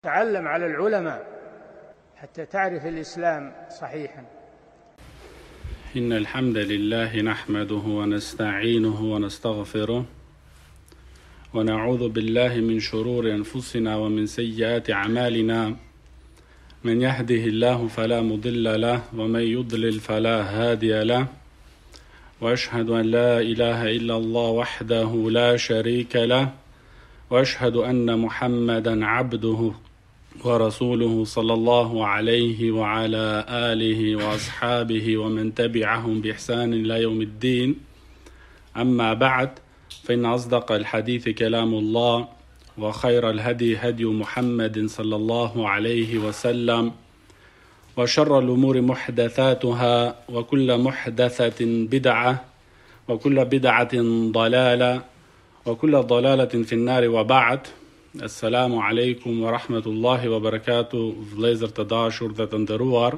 تعلم على العلماء حتى تعرف الإسلام صحيحا. إن الحمد لله نحمده ونستعينه ونستغفره ونعوذ بالله من شرور أنفسنا ومن سيئات أعمالنا. من يهده الله فلا مضل له ومن يضلل فلا هادي له، وأشهد أن لا إله إلا الله وحده لا شريك له، وأشهد أن محمدا عبده ورسوله صلى الله عليه وعلى آله وأصحابه ومن تبعهم بإحسان إلى يوم الدين. أما بعد، فإن أصدق الحديث كلام الله، وخير الهدي هدي محمد صلى الله عليه وسلم، وشر الأمور محدثاتها، وكل محدثة بدعة، وكل بدعة ضلالة، وكل ضلالة في النار. وبعد. Assalamu alaikum wa rahmatullahi wa barakatuh, vëllezër të dashur dhe të nderuar.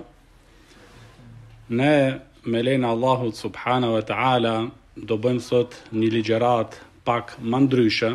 Ne me lejnë Allahut subhanahu wa ta'ala do bëjmë sot një ligjerat pak më ndryshe,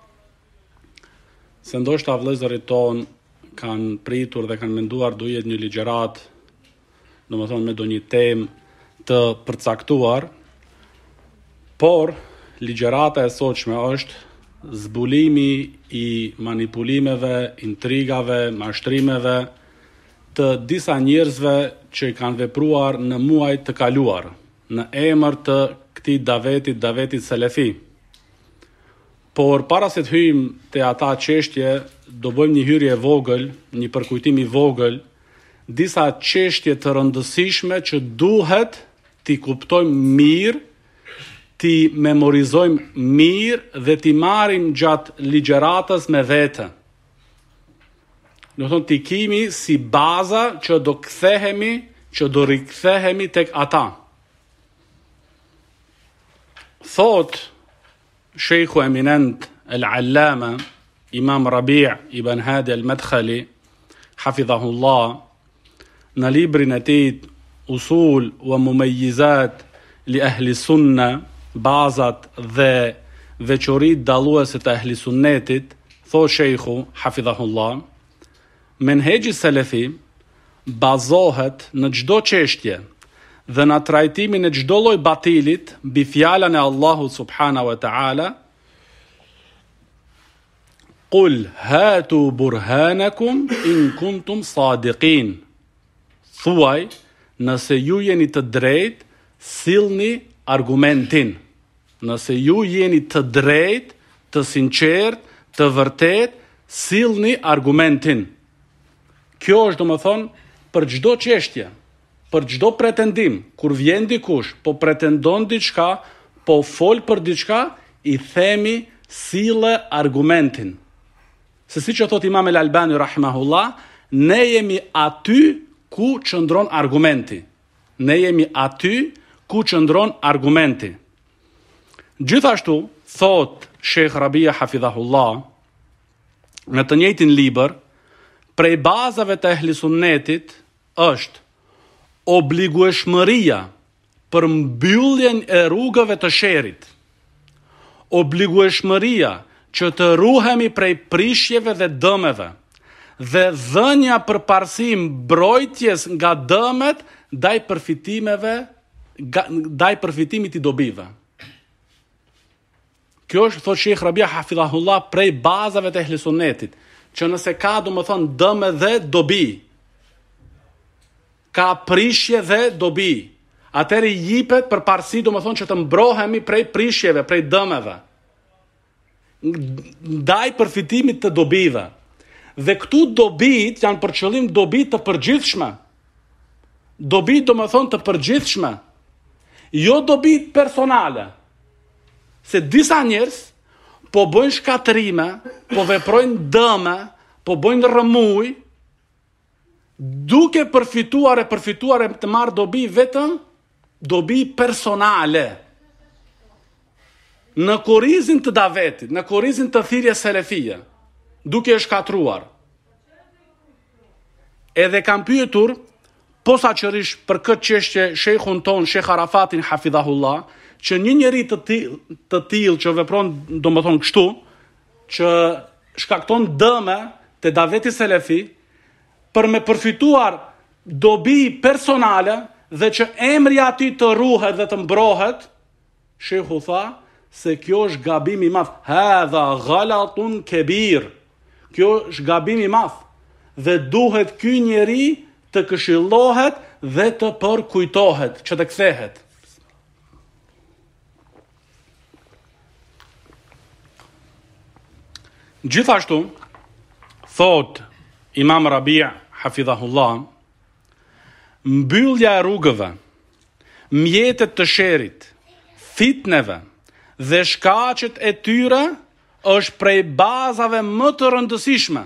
se ndoshta vëllezërit ton kanë pritur dhe kanë menduar do jetë një ligjerat, do më thonë me do një temë të përcaktuar, por ligjerata e sotshme është zbulimi i manipulimeve, intrigave, mashtrimeve të disa njerëzve që i kanë vepruar në muaj të kaluar në emër të këtij davetit selefi. Por para se të hyjmë te ata çështje, do bëjmë një hyrje vogël, një përkujtim i vogël, disa çështje të rëndësishme që duhet t'i kuptojmë mirë, ti memorizojmë mirë dhe ti marim gjatë ligjeratës me vete. Do thonë ti kimi si baza që do kthehemi, që do rikthehemi tek ata. Thot Shejkhu eminent el-Allama Imam Rabi' ibn Hadi al-Madkhali hafidhahullah në librin e tij Usul wa Mumayyizat li ahli sunna, bazat dhe veçoritë dalluese të ahli sunnetit, thot Shejkhu hafidhahullah, menhexhi selefi bazohet në çdo çështje dhe në trajtimin e çdo lloj batilit mbi fjalën e Allahut subhanahu wa ta'ala, Qul hatu burhanakum in kuntum sadiqin. Thuaj, nëse ju jeni të drejtë, sillni argumentin. Nëse ju jeni të drejtë, të sinqert, të vërtet, sillni argumentin. Kjo është domethënë për çdo çështje, për çdo pretendim, kur vjen dikush, po pretendon diçka, po fol për diçka, i themi sille argumentin. Se siç e thot Imam el-Albani rahimahullah, ne jemi aty ku qëndron argumenti. Ne jemi aty ku qëndron argumenti. Gjithashtu, thot Sheikh Rabia hafidhahullah, në të njëjtin libër, prej bazave të ehli sunnetit është obligueshmëria për mbylljen e rrugëve të sherrit. Obligueshmëria që të ruhemi prej prishjeve dhe dëmeve, dhe dhënia përparësi mbrojtjes nga dëmet ndaj përfitimit i dobive. Kjo është, thot Sheikh Rabia hafidhahullah, prej bazave të ehli sunnetit, që nëse ka domethënë dëme dhe dobi, ka prishje dhe dobi, atëri jipet përparësi domethënë që të mbrohemi prej prishjeve, prej dëmeve, ndaj përfitimit të dobive. Dhe këtu dobit janë për qëllim dobi të përgjithshme. Dobi domethënë të përgjithshme, jo dobi personale. Se disa njerëz po bëjnë shkatërime, po veprojnë dëme, po bëjnë rrëmuj, duke përfituar të marrë dobi vetëm dobi personale. Në kurrizin të davetit, në kurrizin të thirrjes selefie, duke e shkatruar. Edhe kam pyetur posaçërisht për këtë çështje shejkhun ton, Sheikh Arafatin hafidhahullah, që një njeri të tillë që vepron domethënë kështu, që shkakton dëme të daveti selefi për me përfituar dobi personale dhe që emri ati të ruhet dhe të mbrohet, shehu tha se kjo është gabim i madh. Hadha ghalatun kebir. Kjo është gabim i madh dhe duhet ky njeri të këshillohet dhe të përkujtohet, që të kthehet. Gjithashtu, thot Imam Rabi' hafidhahullah, mbyllja e rrugëve, mjetet të sherrit, fitneve dhe shkaqet e tyre është prej bazave më të rëndësishme.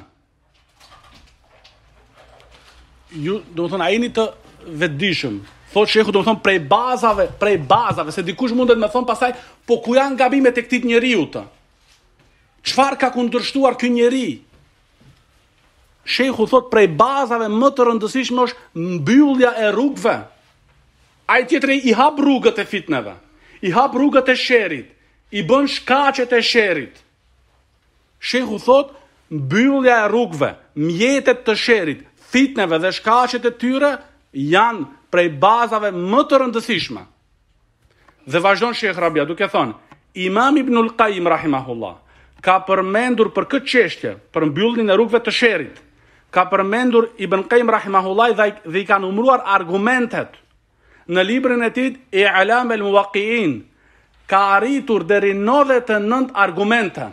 Ju, do të thonë, a jeni të vetëdijshëm. Thot shehu, do të thonë prej bazave, se dikush mundet me thonë pastaj, po ku janë gabimet e këtij njeriu të? Çfarë ka kundërshtuar ky njeri? Shehu thot prej bazave më të rëndësishme është mbyllja e rrugëve. Ai tjetri i hap rrugët e fitneve, i hap rrugët e sherrit, i bën shkaqet e sherrit. Shehu thot mbyllja e rrugëve, mjetet të sherrit, fitneve dhe shkaqet e tyre janë prej bazave më të rëndësishme. Dhe vazhdon Sheh Rabia duke thënë, Imam Ibnul Qayyim rahimahullah ka përmendur për këtë çështje, për mbylljen e rrugëve të sherrit. Ka përmendur Ibn Qayyim rahimahullah dhe i ka numëruar argumentet në librin e tij I'lam al-Muwaqqi'in. Ka arritur deri 99 argumente.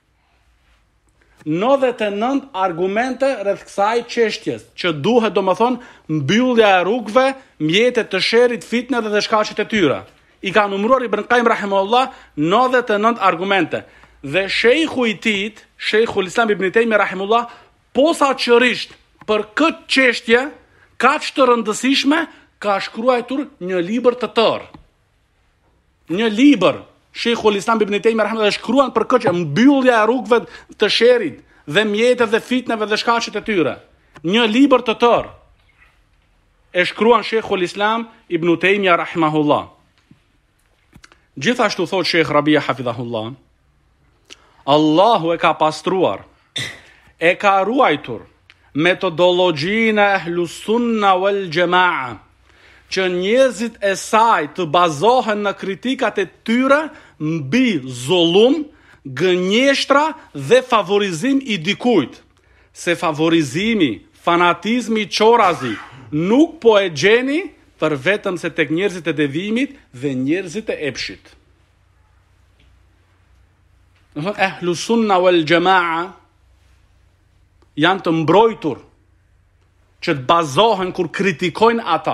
99 argumente rreth kësaj çështjes, që duhet domethënë mbyllja e rrugëve, mjetet të sherrit, fitneve dhe shkaqet e tyre. I ka numëruar Ibn Qayyim rahimahullah 99 argumente. Dhe shejhu i tij, Sheikhul Islam Ibn Taymiyyah rahimullah, posaçërisht për këtë çështje kaq të rëndësishme, ka shkruar një libër të tërë. Një libër, Sheikhul Islam Ibn Taymiyyah rahimullah, shkruan për këtë mbyllja e rrugëve të sherrit dhe mjetet dhe fitneve dhe shkaqet e tyre. Një libër të tërë e shkruan Sheikhul Islam Ibn Taymiyyah rahimahullah. Gjithashtu thot Sheikh Rabia hafidhahullah, Allahu e ka pastruar, e ka ruajtur metodologjinë e Ahlus Sunna wal Jamaa, që njerëzit e saj të bazohen në kritikat e tyre mbi zullum, gënjeshtra dhe favorizim i dikujt. Se favorizimi, fanatizmi çorazi nuk po e gjeni për vetëm se tek njerëzit e devijimit dhe njerëzit e epshit. Ahlus Sunna wal Jamaa janë të mbrojtur që të bazohen kur kritikojnë ata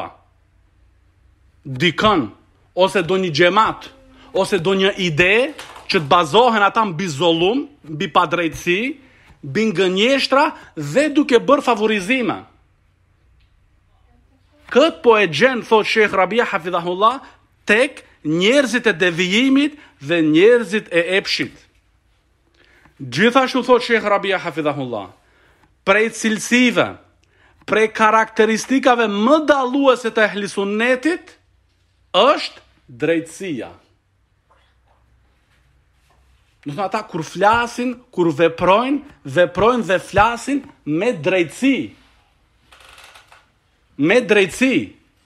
dikën, ose do një xhamat, ose do një ide, që të bazohen ata mbi zullum, mbi padrejtësi, mbi gënjeshtra dhe duke bërë favorizime. Këtë po e gjen, thot Sheikh Rabia hafidhahullah, tek njerëzit e devijimit dhe njerëzit e epshit. Gjithashtu thot Sheikh Rabia hafidhahullah, prej cilësive, prej karakteristikave më dalluese të ehlisunnetit është drejtësia. Do të ata kur flasin, kur veprojnë dhe flasin me drejtësi. Me drejtësi.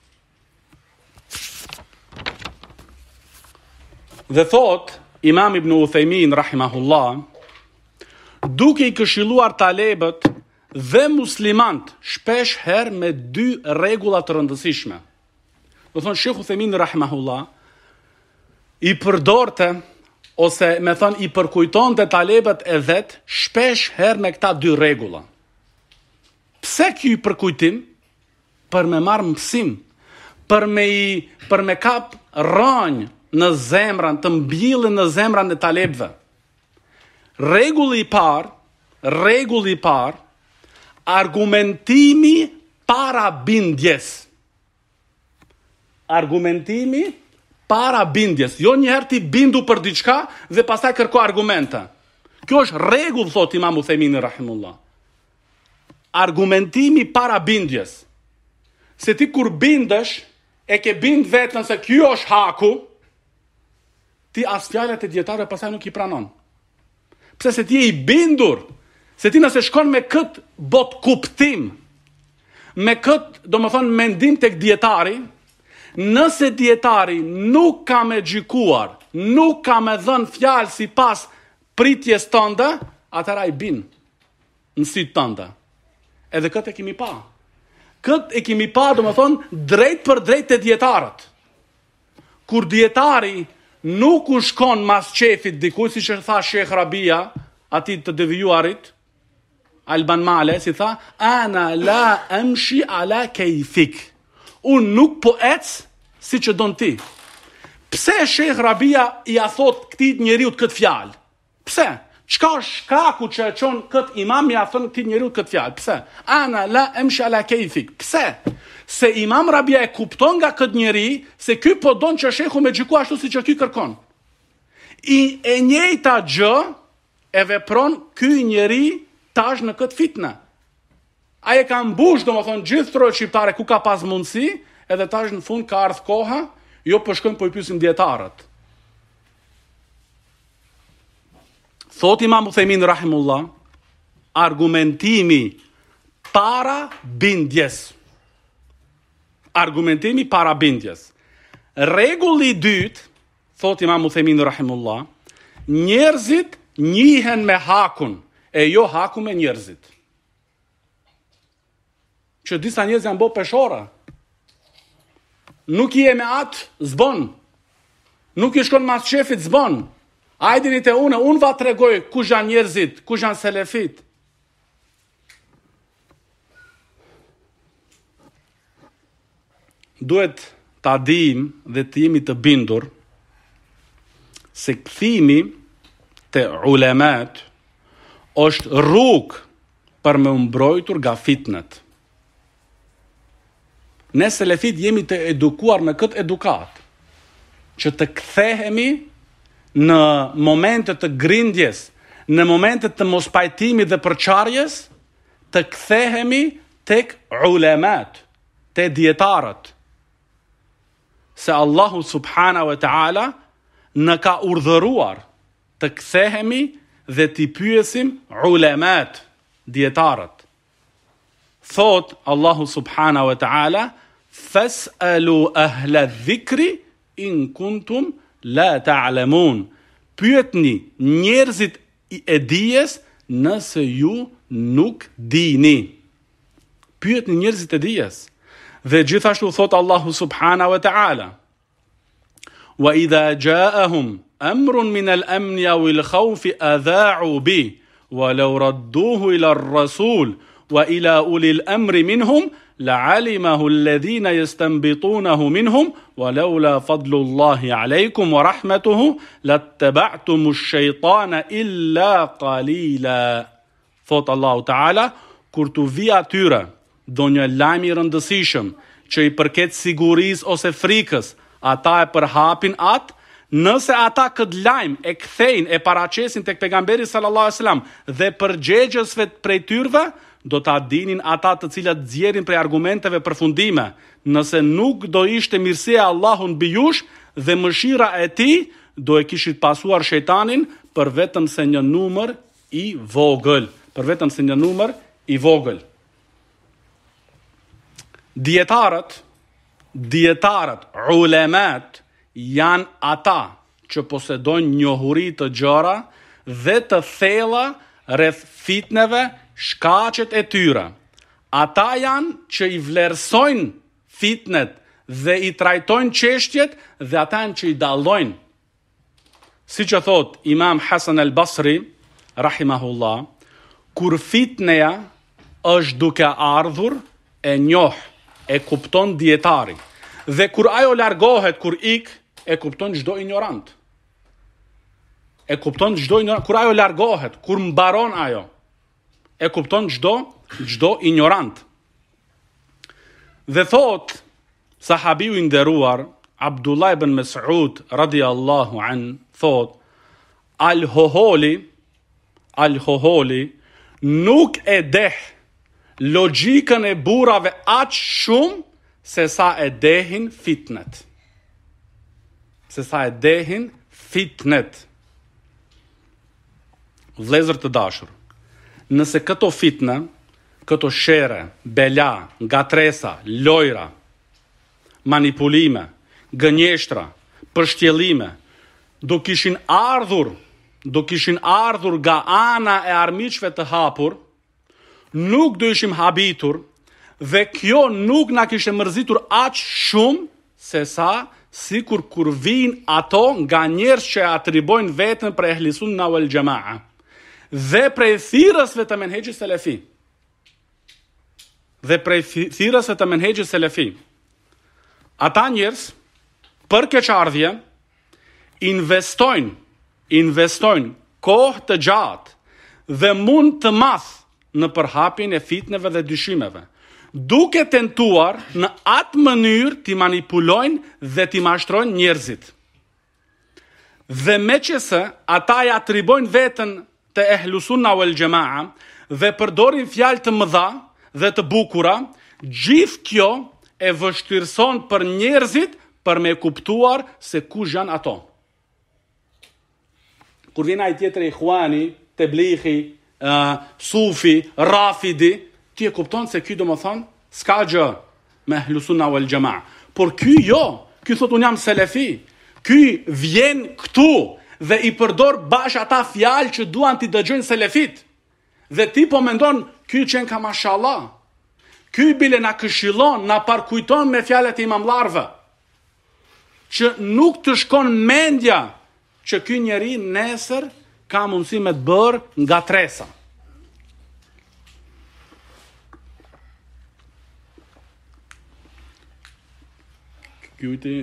Dhe thot Imam Ibn Uthaymin rahimahullah, duke i këshilluar talebët dhe muslimant shpesh herë me 2 rregulla të rëndësishme. Do thonë Sheikh Uthaymin rahimahullah i përdorte, ose me thënë i përkujtonte talebët e vet shpesh herë me këta 2 rregulla. Pse ky përkujtim? Për me marrë mësim, për me kap rënjë në zemrën, të mbillin në zemrën e talebëve. Rregulli i parë, argumentimi para bindjes. Argumentimi para bindjes. Jo njëherë ti bindu për diçka dhe pastaj kërko argumente. Kjo është rregull, thot Imam Uthaymin rahimullah. Argumentimi para bindjes. Se ti kur bindesh, e ke bind vetën se kjo është haku, ti as fjalët e dietarëve pastaj nuk i pranon. Pse se ti je i bindur Se ti nëse shkon me këtë bot kuptim, me këtë, do më thonë, mendim tek dietari, nëse dietari nuk ka me gjykuar, nuk ka me dhënë fjalë si pas pritjes tënde, atëra i bin në sytë tënde. Edhe këtë e kemi pa. Këtë e kemi pa, do më thonë, drejt për drejt të dietarët. Kur dietari nuk u shkon mas qefit dikuj, si që tha Shekh Rabia, ati të devijuarit, Alban Male, si tha, ana la emshi ala kejfik. Unë nuk po ecë si që donë ti. Pse Shekh Rabia i a thot këtit njeriut këtë fjalë? Pse? Qka shkaku që e qonë këtë imam i a thonë këtit njeriut këtë fjalë? Pse? Ana la emshi ala kejfik. Pse? Se imam Rabia e kupton nga këtë njeri, se ky po donë që Shekhu me gjyku ashtu si që ky kërkon. E njejta gjë e vepron ky njeri tash në këtë fitnë. Aje ka mbush, do më thonë, gjithë trojë shqiptare ku ka pas mundësi, edhe tash në fund ka ardhë koha, jo përshkojmë po i pysim dietarët. Thot Imam Uthejmin Rahimullah, argumentimi para bindjes. Argumentimi para bindjes. Regulli dytë, thot Imam Uthejmin Rahimullah, njerëzit njihen me hakun, e jo haku me njerëzit. Që disa njerëz janë bo peshora. Nuk i e me atë, zbon. Nuk i shkon mas shefit, zbon. Ajdini te unë va tregoj kush janë njerëzit, kush janë selefit. Duhet ta dim dhe të jemi të bindur se kthimi te ulemat është rrugë për me mbrojtur nga fitnet. Ne selefit jemi të edukuar me këtë edukat, që të kthehemi në momentet të grindjes, në momentet të mospajtimit dhe përçarjes, të kthehemi tek ulemat, te dietarët. Se Allahu subhanahu wa ta'ala në ka urdhëruar të kthehemi dhe t'i pyesim ulemat, dietarët. Thot Allahu subhanahu wa ta'ala, fas'alu ahla dhikri in kuntum la ta'lamun. Pyetni njerëzit e dijes nëse ju nuk dini. Pyetni njerëzit e dijes. Dhe gjithashtu thot Allahu subhanahu wa ta'ala, wa idha ja'ahum amrun min al-amni aw al-khawfi adha'u bi wa law radduhu ila ar-rasul wa ila uli al-amri minhum la'alimahu alladhina yastanbitunahu minhum wa lawla fadlullahi alaykum wa rahmatuhu lattaba'tum ash-shaytana illa qalila. Thot Allahu ta'ala, kur tu vi atyre do një lajm i rëndësishëm që i përket sigurisë ose frikës, ata e përhapin atë. Nëse ata këtë lajm e kthejnë, e paraqesin tek pejgamberi sallallahu alajhi wasallam dhe përgjegjësve prej tyrve, do ta dinin ata të cilat zgjerin prej argumenteve përfundime. Nëse nuk do ishte mirësia e Allahut mbi jush dhe mëshira e tij, do e kishit pasuar shejtanin për vetëm se një numër i vogël, për vetëm se një numër i vogël. Dietarët, ulemat janë ata që posedojnë njohuri të gjëra dhe të thella rreth fitneve, shkaqet e tyre. Ata janë që i vlerësojnë fitnet dhe i trajtojnë çështjet dhe ata janë që i dallojnë. Siç e thot Imam Hasan al-Basri rahimahullah, kur fitneja është duke ardhur, e njoh, e kupton dietari. Dhe kur ajo largohet, kur ik, e kupton çdo ignorant. E kupton çdo ignorant. Kur ajo largohet, kur mbaron ajo, e kupton çdo ignorant. Dhe thot sahabiu i nderuar Abdullah ibn Mas'ud radiyallahu an, thot al-hoholi nuk e deh logjikën e burrave aq shumë se sa e dehin fitnet. Vëllezër të dashur, Nëse këto fitnë, këto shere, bela, ngatresa, lojra, manipulime, gënjeshtra, përshtjellime, do kishin ardhur nga ana e armiqve të hapur, nuk do ishim habitur, dhe kjo nuk na kishte mërzitur aq shumë se sa sikur kur vijnë ato nga njerëz që atribojnë veten për ehlisun wal jamaa dhe prej thirrësve të menhexhit selefi. Ata njerëz për keqardhje investojnë kohë të gjatë dhe mund të madh në përhapjen e fitneve dhe dyshimeve, duke tentuar në atë mënyrë t'i manipulojnë dhe t'i mashtrojnë njerëzit. Dhe meqense ata ja atribojnë veten të ehlusunna wal jamaa dhe përdorin fjalë të mëdha dhe të bukura, gjithë kjo e vështirëson për njerëzit për me kuptuar se kush janë ato. Kur vjen ai tjetër Ikhwani, Teblighi, Sufi, Rafidi, ti e kupton se ky domethën s'ka gjë me ehlusunna wal jamaa. Por ky jo, ky thot un jam selefi. Ky vjen këtu dhe i përdor bash ata fjalë që duan t'i dëgjojnë selefit. Dhe ti po mendon ky qen ka mashallah. Ky bile na këshillon, na parkujton me fjalët e imamllarëve. Që nuk të shkon mendja që ky njeri nesër ka mundësi me të bërë ngatresa. Kujti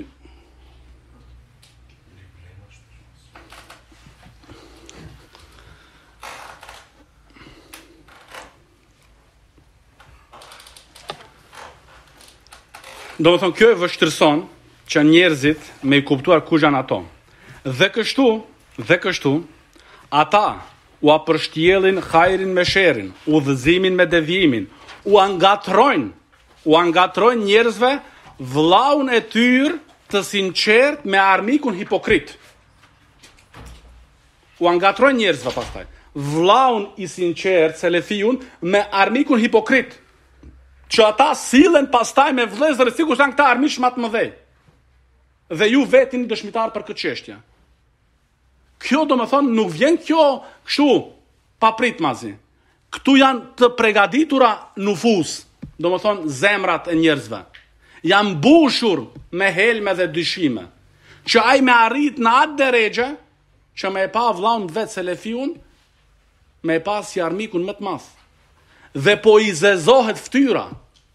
do më thonë, kjo e vështirëson që njerëzit me i kuptuar kush janë ato. Dhe kështu, ata u apërshtjellin hajrin me sherin, udhëzimin me devijimin, u angatrojnë njerëzve vllaun e tyr të sinqert me armikun hipokrit. U angatrojnë njerëzve pastaj. Vllaun i sinqert, selefiun, me armikun hipokrit. Që ata sillen pastaj me vëllezër sikur janë këta armiq më të mëdhej. Dhe ju vetë jeni dëshmitar për këtë çështje. Kjo do më thonë nuk vjen kjo kështu papritmazi. Këtu janë të përgatitura nufus, do më thonë zemrat e njerëzve. Janë mbushur me helme dhe dyshime. Që ai me arrit në atë deregje që me e pa vllaun vetë selefiun, me e pa si armikun më të madh. Dhe po i zezohet fytyra.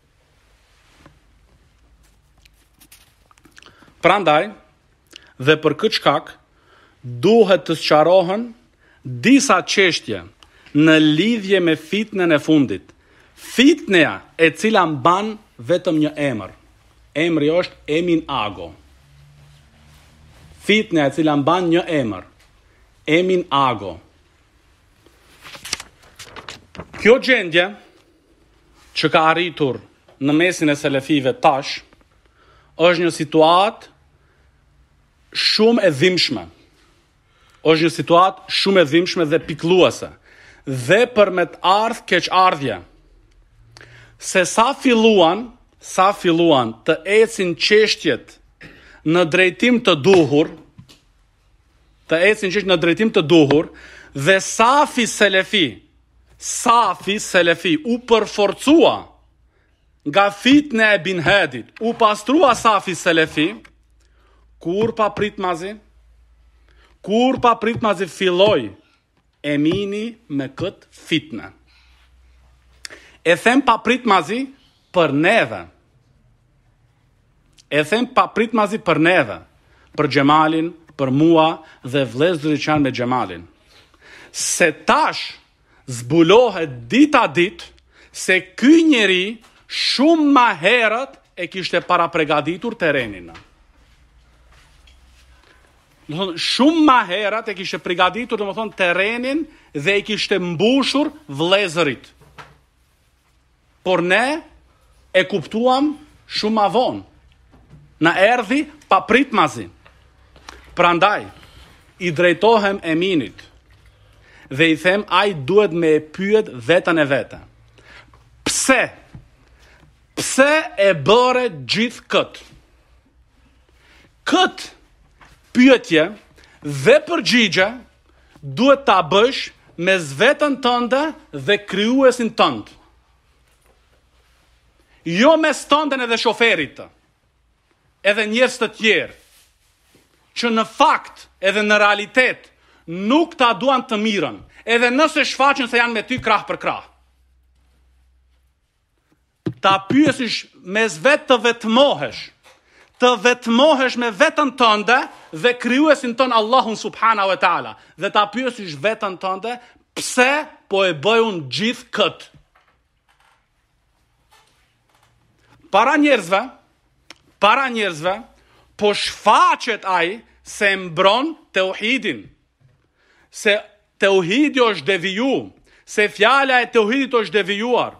Prandaj, dhe për këtë shkak, duhet të sqarohen disa çështje në lidhje me fitnën e fundit. Fitneja e cila mban vetëm një emër. Emri është Emin Ago. Fitneja e cila mban një emër. Emin Ago. Kjo gjendje që ka arritur në mesin e selefive tash është një situatë shumë e dhimbshme. Është një situatë shumë e dhimbshme dhe pikëlluese. Dhe për me të ardhur keqardhje. Se sa filluan të ecin çështjet në drejtim të duhur, dhe Safi Selefi u përforcua nga fitne e bin Hedit, u pastrua Safi Selefi, kur pa pritmazi filloi Emini me këtë fitne. E them pa pritmazi për neve. Për Xhemalin, për mua dhe vëllezërit që janë me Xhemalin. Se tash zbulohet dita ditë se ky njeri shumë më herët e kishte para përgatitur terrenin. Shumë më herët e kishte përgatitur, domethënë, terrenin dhe i kishte mbushur vëllezërit. Por ne e kuptuam shumë më vonë. Na erdhi pa pritmazi. Prandaj i drejtohem Eminit dhe i them ai duhet me e pyet vetën e vete. Pse? Pse e bëre gjithë këtë? Këtë pyetje dhe përgjigje duhet ta bësh me vetën tënde dhe krijuesin tënd. Jo me stënden edhe shoferit të, edhe njerëz të tjerë, që në fakt edhe në realitet nuk ta duan të mirën, edhe nëse shfaqen se janë me ty krah për krah. Ta pyesish mes vetë të vetmohesh me vetën tënde dhe krijuesin tënd Allahun subhanahu wa taala, dhe ta pyesish vetën tënde, pse po e bëj unë gjithë këtë? Para njerëzve, po shfaqet ai se mbron tauhidin, se tauhidi është deviju, se fjala e tauhidit është devijuar.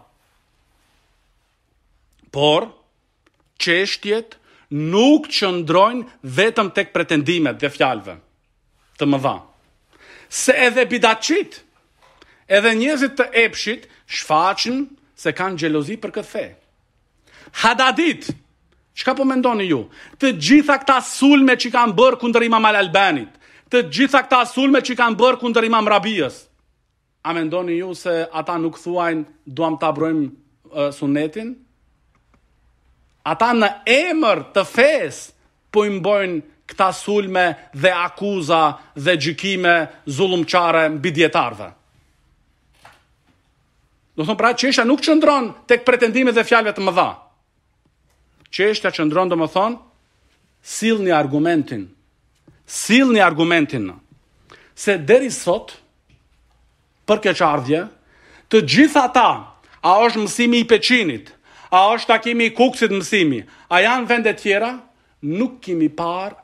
Por çështjet nuk qëndrojnë vetëm tek pretendimet dhe fjalëve të mëdha. Se edhe bidatçit, edhe njerëzit të epshit shfaqen se kanë xhelozi për këtë fe. Hadadit, çka po mendoni ju? Të gjitha këta sulme që kanë bërë kundër Imam al-Albanit, të gjitha këta sulme që kanë bërë kundër Imam Rabiës, a mendoni ju se ata nuk thuajnë duam ta brojmë sunetin? Ata në emër të fesë po i mbojnë këta sulme dhe akuza dhe gjykime zullumçare mbi dietarëve. Do thonë pra çështja nuk qëndron tek pretendimet dhe fjalëve të mëdha. Çështja qëndron domethënë sillni argumentin. Se deri sot për keqardhje, të gjitha ata, a është mësimi i Peçinit, a është takimi i Kuksit mësimi, a janë vende tjera, nuk kemi parë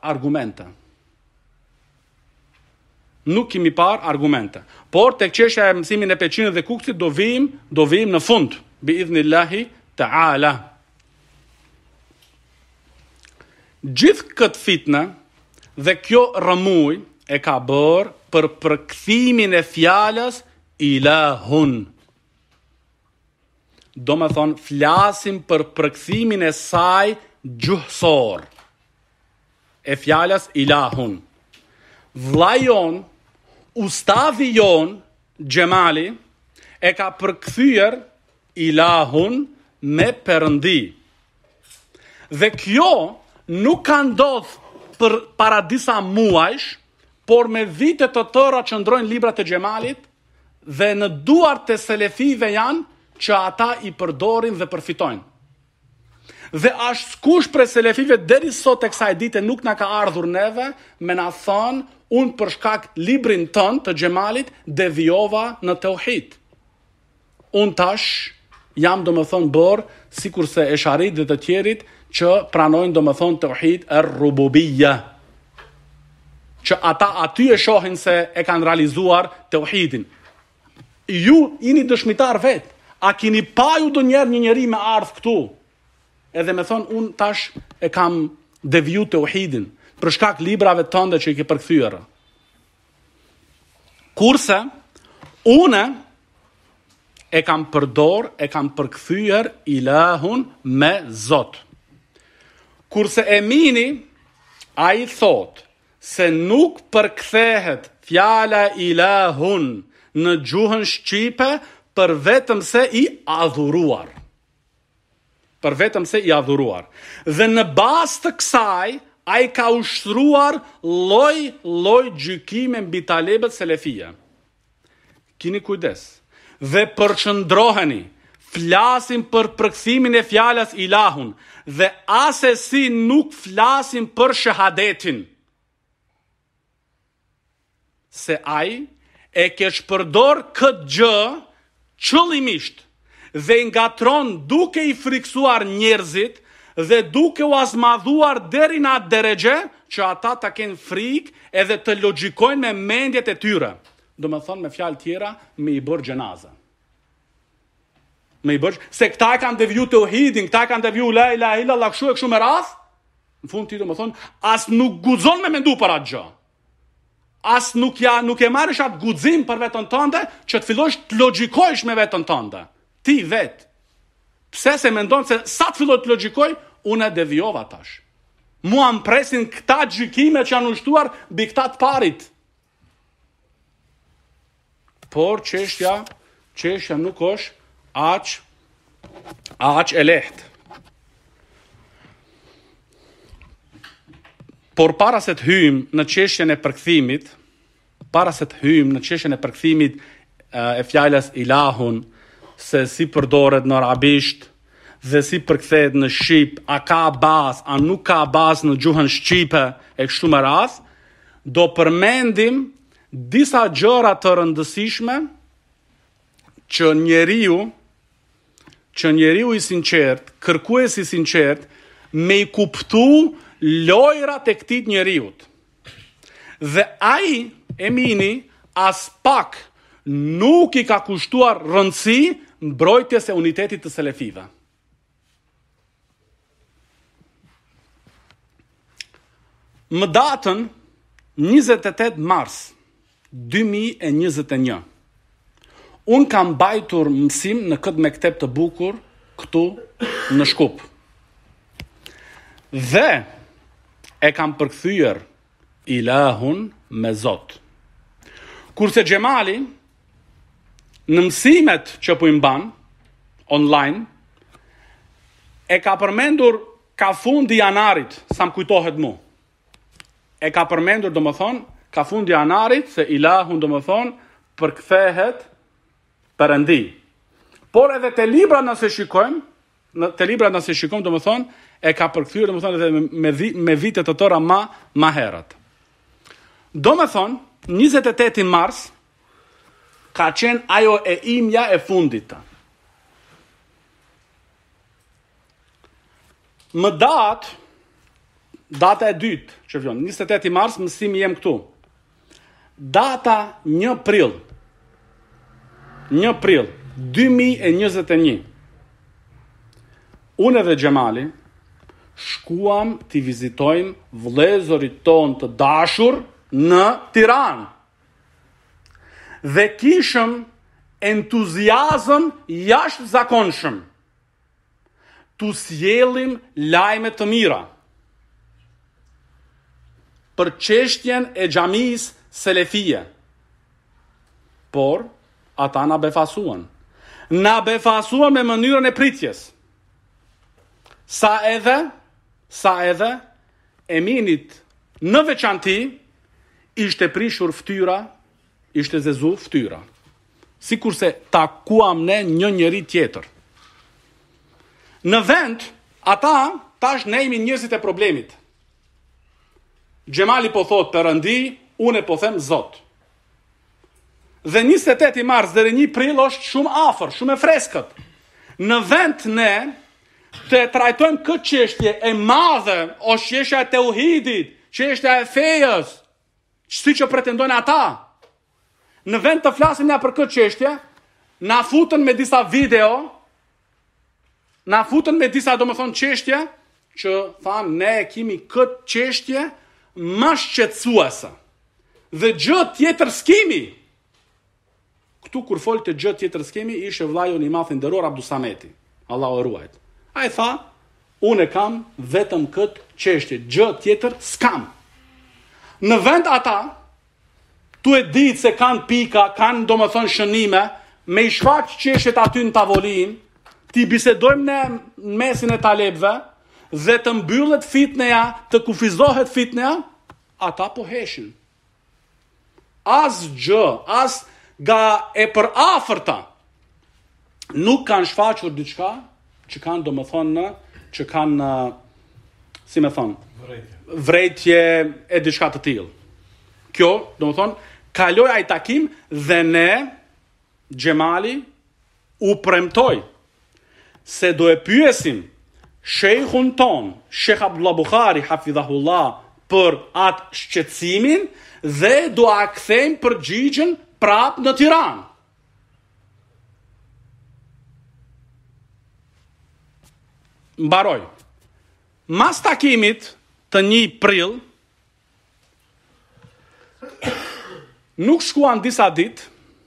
argumente. Por tek çështja e mësimin e Peçinit dhe Kuksit do vim në fund, bi idhnillahi ta'ala. Gjithë këtë fitnë dhe kjo rëmuj e ka bërë për përkthimin e fjalës ilahun. Do me thonë, flasim për përkthimin e saj gjuhësor, e fjalës ilahun. Vllai jon, ustadhi jon, Gjemali, e ka përkthyer ilahun me perëndi. Dhe kjo nuk ka ndodhur për para disa muajsh, por me vite të tëra që ndrojnë librat e Gjemalit, dhe në duart e selefive janë që ata i përdorin dhe përfitojnë. Dhe askush prej selefive deri sot e kësaj dite nuk na ka ardhur neve me na thënë, unë për shkak librin tënd të Gjemalit devijova në tauhid. Unë tash jam domethënë bërë sikurse Esharit dhe të tjerit që pranojnë domethënë tauhid ar-rububiyya. Që ata aty e shohin se e kanë realizuar tauhidin. Ju jeni dëshmitar vet. A keni pa ju ndonjëherë një njeri me ardh këtu? Edhe me thonë, unë tash e kam deviju tauhidin për shkak librave tënde që i ke përkthyer. Kurse unë e kam përkthyer ilahun me Zot. Kurse Emini, a i thot se nuk përkthehet fjala ilahun në gjuhën shqipe për vetëm se i adhuruar. Dhe në bazë të kësaj, a i ka ushtruar lloj gjykime mbi talebët selefia. Kini kujdes. Dhe përqëndroheni, flasim për përkthimin e fjalës ilahun, dhe asesi nuk flasim për shahadetin. Se ai e ke shpërdor këtë gjë qëllimisht dhe ngatron duke i friksuar njerëzit dhe duke u azmadhuar deri në atë deregje që ata ta kenë frikë edhe të logjikojnë me mendjet e tyre. Do me thonë me fjalë tjera, me i bërë gjenaza. Se këta e kanë deviju tauhidin, këta e kanë deviju la ilaha illallah, kështu me radhë, në fund ti do me thonë, as nuk guxon me mendu për atë gjë. as nuk e marrësh atë guxim për veten tënde që të fillosh të logjikojsh me veten tënde. Ti vet. Pse se mendon se sa të filloj të logjikoj, unë e devijova tash. Mua më presin këta gjykime që janë ushtuar mbi këta të parit. Por çështja nuk është aq e lehtë. Por para se të hyjmë në çështjen e përkthimit, e fjalës ilahun, se si përdoret në arabisht dhe si përkthehet në shqip, a ka bazë, a nuk ka bazë në gjuhën shqipe e kështu me radhë, do përmendim disa gjëra të rëndësishme që njeriu i sinqert, kërkuesi i sinqert, me i kuptu lojrat e këtij njeriut. Dhe ai Emini as pak nuk i ka kushtuar rëndësi mbrojtjes e unitetit të selefive. Më datën 28 mars 2021, unë kam bajtur mësim në këtë mektep të bukur këtu në Shkup. Dhe e kam përkthyer ilahun me Zot. Kurse Xhemali në mësimet që po i mban online e ka përmendur ka fundi janarit, sa më kujtohet mu. E ka përmendur ka fundi janarit se ilahun përkthehet Perëndi. Por edhe te libra nëse shikojmë, e ka përkthyer edhe me vite të tëra ma herët. 28 mars ka qenë ajo e imja e fundit. Më data e dytë që vjen, 28 mars mësimi jem këtu. Data 1 prill 2021. Unë dhe Xhemali shkuam t'i vizitojmë vëllezërit ton të dashur në Tiranë. Dhe kishëm entuziazëm jashtëzakonshëm t'u sjellim lajme të mira për çështjen e xhamisë selefie. Por ata na befasuan. Na befasuan me mënyrën e pritjes. Sa edhe Eminit në veçanti ishte prishur fytyra, ishte zezu fytyra. Sikurse takuam ne një njeri tjetër. Në vend, ata tash ne jemi njerëzit e problemit. Xhemali po thot Perëndi, unë po them Zot. Dhe 28 mars deri 1 prill është shumë afër, shumë e freskët. Në vend ne të trajtojmë këtë çështje e madhe, është çështja e tauhidit, çështja e fejës, siç e pretendojnë ata. Në vend të flasim na për këtë çështje, na futën me disa video, na futën me disa çështje që thanë ne kemi këtë çështje më shqetësuese. Dhe gjë tjetër skemi. Këtu kur fol të gjë tjetër skemi, ishte vllai i madh i nderuar Abdusameti. Allahu e ruajt. Ai tha, unë kam vetëm këtë çështje, gjë tjetër s'kam. Në vend ata, tu e ditë se kanë pika, kanë shënime, me i shfaq çështjet aty në tavolinë, ti bisedojmë në mesin e talebëve, dhe të mbyllet fitneja, të kufizohet fitneja, ata po heshin. As gjë, as ga e për afërta, nuk kanë shfaqur diçka që kanë që kanë, si me thonë, vrejtje e diçka të tillë. Kjo, kaloi ai takim dhe ne, Xhemali, u premtoi se do e pyesim shejkhun ton, Sheikh Abdullah Buhari, hafidhahullah, për atë shqetësimin dhe do a kthejmë përgjigjen prap në Tiranë. Mbaroj. Mas takimit të 1 prill Nuk shkuan disa ditë,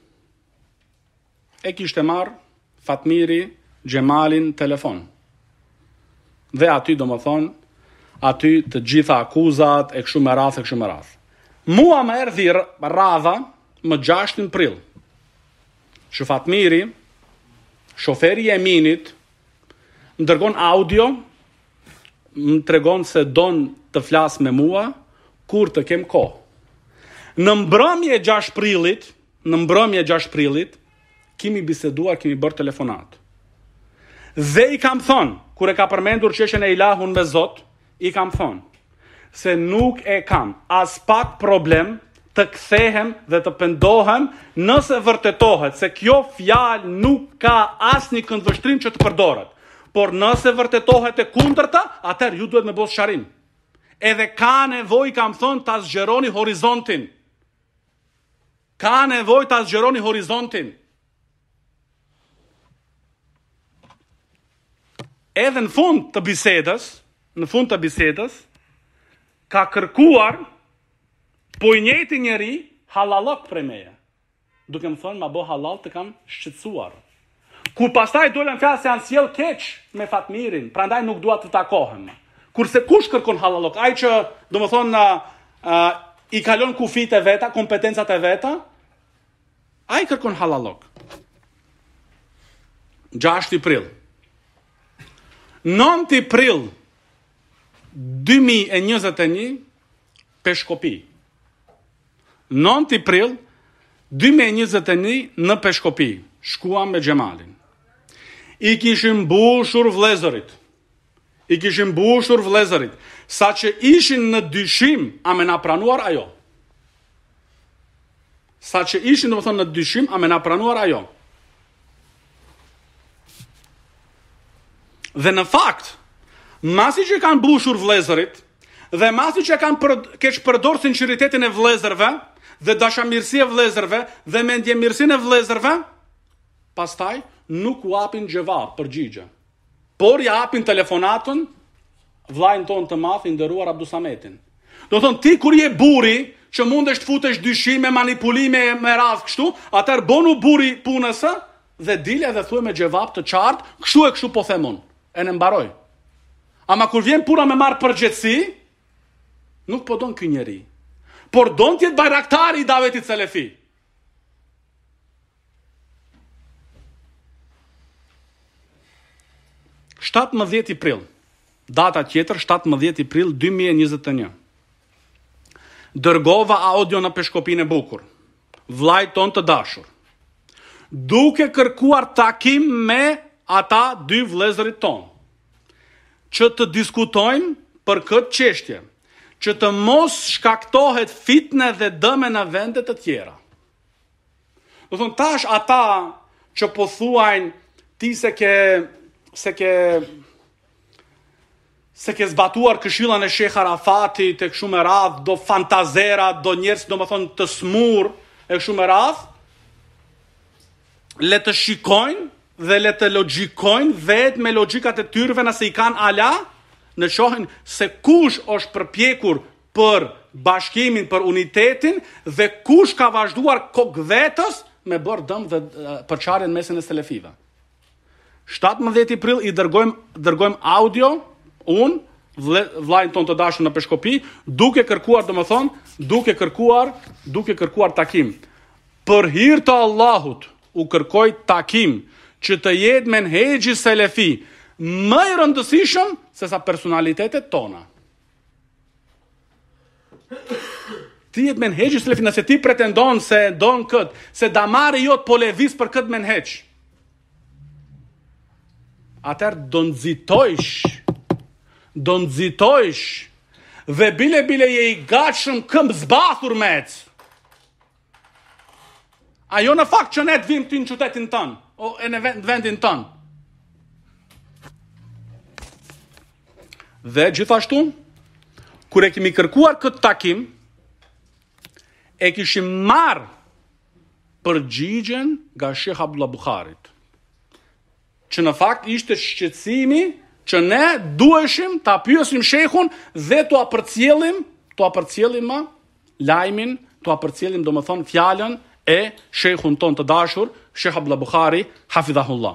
e kishte marrë Fatmiri Gjemalin telefon. Dhe aty do më thonë, aty të gjitha akuzat e kështu me radhë. Mua më erdhi radha më 6 prill. Që Fatmiri, shoferi i Eminit, më dërgon audio, më tregon se don të flas me mua kur të kem kohë. Në mbrëmje 6 prillit, kemi biseduar, kemi bërë telefonat. Dhe i kam thonë, kur e ka përmendur çështjen e ilahun me Zot, i kam thonë se nuk e kam as pak problem të kthehem dhe të pendohem nëse vërtetohet se kjo fjalë nuk ka asnjë këndvështrim që të përdoret. Por nëse vërtetohet e kundërta, atëherë ju duhet me bos sharim. Edhe ka nevojë, kam thonë, ta zgjeroni horizontin. Edhe në fund të bisedës, ka kërkuar po i njëjti njeri halallok për meje. Duke më thonë, ma bo halal të kam shqetësuar. Ku pastaj dolën fjalë se janë sjell keq me Fatmirin, prandaj nuk dua të takohem. Kurse kush kërkon halallok? Ai që, domethënë, i kalon kufit e veta, kompetencat e veta, ai kërkon halallok. 6 prill. 9 prill 2021 Peshkopi. 9 prill 2021 në Peshkopi. Shkuam me Gjemalin. I kishim mbushur vlezërit. Sa që ishin në dyshim, a me na pranuar ajo. Dhe në fakt, masi që kanë mbushur vlezërit, dhe masi që kanë keq përdorur sinqeritetin e vlezërve, dhe dashamirësia e vlezërve, dhe mendjemirësinë e vlezërve, pastaj nuk u hapin gjevap përgjigje. Por ja hapin telefonatën vllajën ton të madh i nderuar Abdusametin. Do thonë ti kur je burri që mundesh të futesh dyshime, manipulime me radhë kështu, atëherë bonu burri punës dhe dile dhe thuaj me gjevap të qartë, kështu e kështu po them unë. E në mbaroj. Ama kur vjen puna me marrë përgjegjësi, nuk po don ky njeri. Por don të jetë bajraktari i davetit selefi. (17 prill). Data tjetër, 17 prill 2021. Dërgova audio në Peshkopinë e bukur. Vllai ton të dashur. Duke kërkuar takim me ata 2 vëllezërit ton. Që të diskutojmë për këtë çështje, që të mos shkaktohet fitne dhe dëme në vende të tjera. Do thonë tash ata që po thuajnë ti se ke zbatuar këshillan e Sheh Arafatit e kështu me radhë, do fantazera, do njerëz domethënë të smur e kështu me radhë, le të shikojnë dhe le të logjikojnë vetë me logjikat e tyrve nëse i kanë ala, në shohin se kush është përpjekur për bashkimin, për unitetin, dhe kush ka vazhduar kokë vetës me bërë dëm dhe përçarjen mesin e selefive. 17 prill i dërgojmë audio, unë, vllajën ton të dashur në Peshkopi, duke kërkuar takim. Për hir të Allahut u kërkoi takim që të jetë menhexhi selefi më i rëndësishëm se sa personalitetet tona. Ti jetë menhexhi selefi, nëse ti pretendon se don këtë, se damari jot po lëviz për këtë menhex, atëherë do nxitojsh dhe bile je i gatshëm këmbë zbathur me ec. Ajo në fakt që ne të vim ty në qytetin tënë, o e në vendin tënë. Dhe gjithashtu, kur e kemi kërkuar këtë takim, e kishim marrë përgjigjen nga Sheh Abdullah Bukharit, që në fakt ishte shqetësimi që ne duheshim ta pyesim shehun dhe t'u apërcjellim lajmin të apërcjellim domethënë fjalën e shejkhun ton të dashur, Sheikh Abdullah Buhari, hafidhahullah.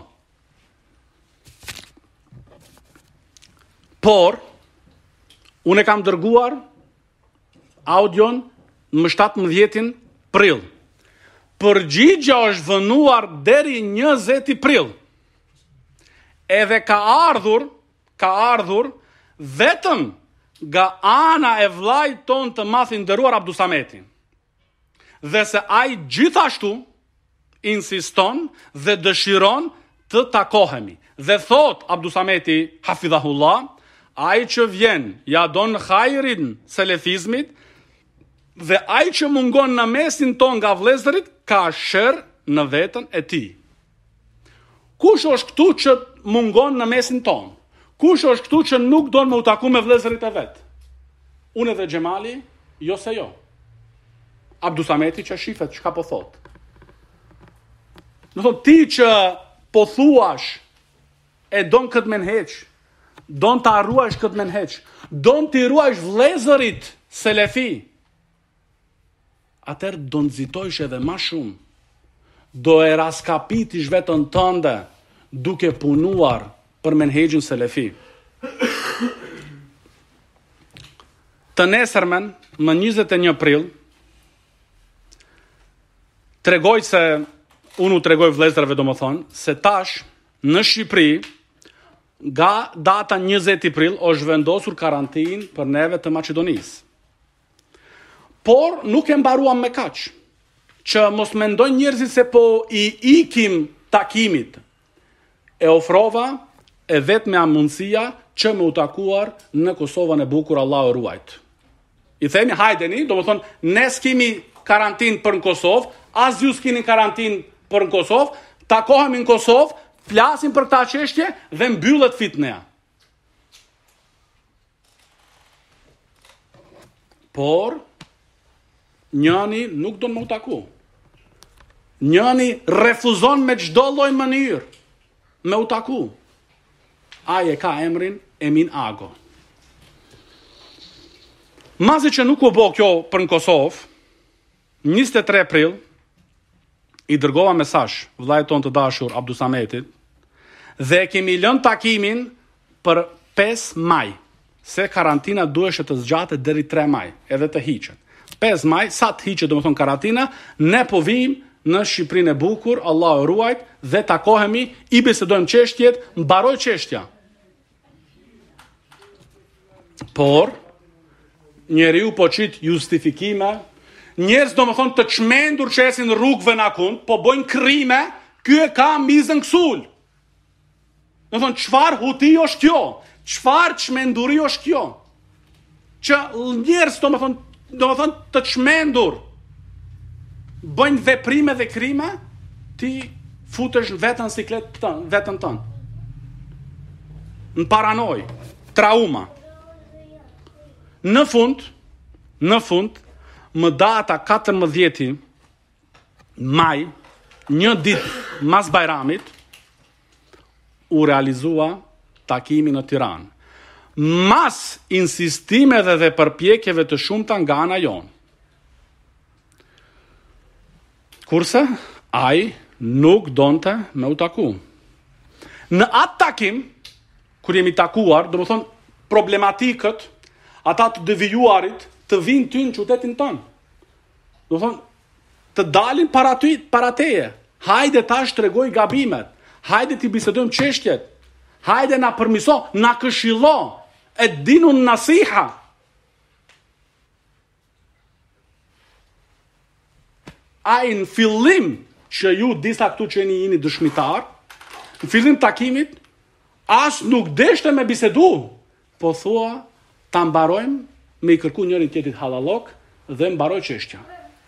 Por, unë kam dërguar audion më 17 prill. Përgjigja është vënuar deri 20 prill. Edhe ka ardhur vetëm nga ana e vllait ton të madh i nderuar Abdusameti. Dhe se ai gjithashtu insiston dhe dëshiron të takohemi. Dhe thot Abdusameti hafidhahullah, ai që vjen ja don hajrin selefizmit dhe ai që mungon në mesin ton nga vëllezërit ka sherr në veten e tij. Kush është këtu që mungon në mesin ton? Kush është këtu që nuk don me u taku me vëllezërit e vet? Unë dhe Xhemali, jo se jo. Abdusameti që shifet çka po thot. Do thot ti që po thuash e don këtë menheq, don të arruash këtë menheq, don të ruash vëllezërit selefi, atër do nxitojsh edhe ma shumë. Do e raskapitish vetën tënde duke punuar për menhegjin selefi. Të nesërmen, më 21 prill, tregoj se, unë u tregoj vëllezërve domethënë, se tash në Shqipëri, nga data 20 prill, është vendosur karantinë për neve të Maqedonisë. Por nuk e mbaruam me kaq, që mos mendojnë njerëzit se po i ikim takimit. E ofrova e vetme mundësia që me u takuar në Kosovën e bukur, Allahu ruajt. I themi hajdeni, do më thonë, ne s'kemi karantinë për në Kosovë, as ju s'kini karantinë për në Kosovë, takohemi në Kosovë, flasim për këta çështje dhe mbyllet fitneja. Por njëni nuk do në më taku. Njëni refuzon me çdo lloj mënyrë me u taku. Ai e ka emrin Emin Ago. Mazi që nuk u bë kjo për në Kosovë, 23 prill i dërgova mesazh vllait ton të dashur Abdusametit dhe kemi lënë takimin për 5 maj, se karantina duheshe të zgjatet deri 3 maj, edhe të hiqet. 5 maj, sa të hiqet domethënë karantina, ne po vijmë në Shqipërinë e bukur, Allahu ruajt, dhe takohemi, i bisedojmë çështjet, mbaroj çështja. Por njeriu po qit justifikime, njerëz domethënë të çmendur që esin rrugëve në akund, po bojnë krime, ky e ka mizën kësul. Domethënë çfarë huti është kjo? Çfarë çmenduri është kjo? Që njerëz domethënë të çmendur bëjnë veprime dhe krime, ti futesh në vetën siklet tënë, vetën tënë. Në paranoj, trauma. Në fund, më data 14 maj, një ditë mas Bajramit, u realizua takimi në Tiranë. Mas insistimeve dhe përpjekjeve të shumta nga ana jonë. Kurse, ai nuk donte me u taku. Në atë takim, kur jemi takuar, do më thonë, problematikët, ata të devijuarit, të vinë ty në qytetin tonë. Do më thonë, të dalin para teje. Hajde tash tregoj gabimet. Hajde t'i bisedojmë çështjet. Hajde na përmiso, na këshillo, e dinun nasiha. Ai në fillim që ju disa këtu që jeni dëshmitar, në fillim takimit, as nuk deshte me bisedu, po thua ta mbarojmë me i kërku njërin tjetrit halallok dhe mbaroj çështja.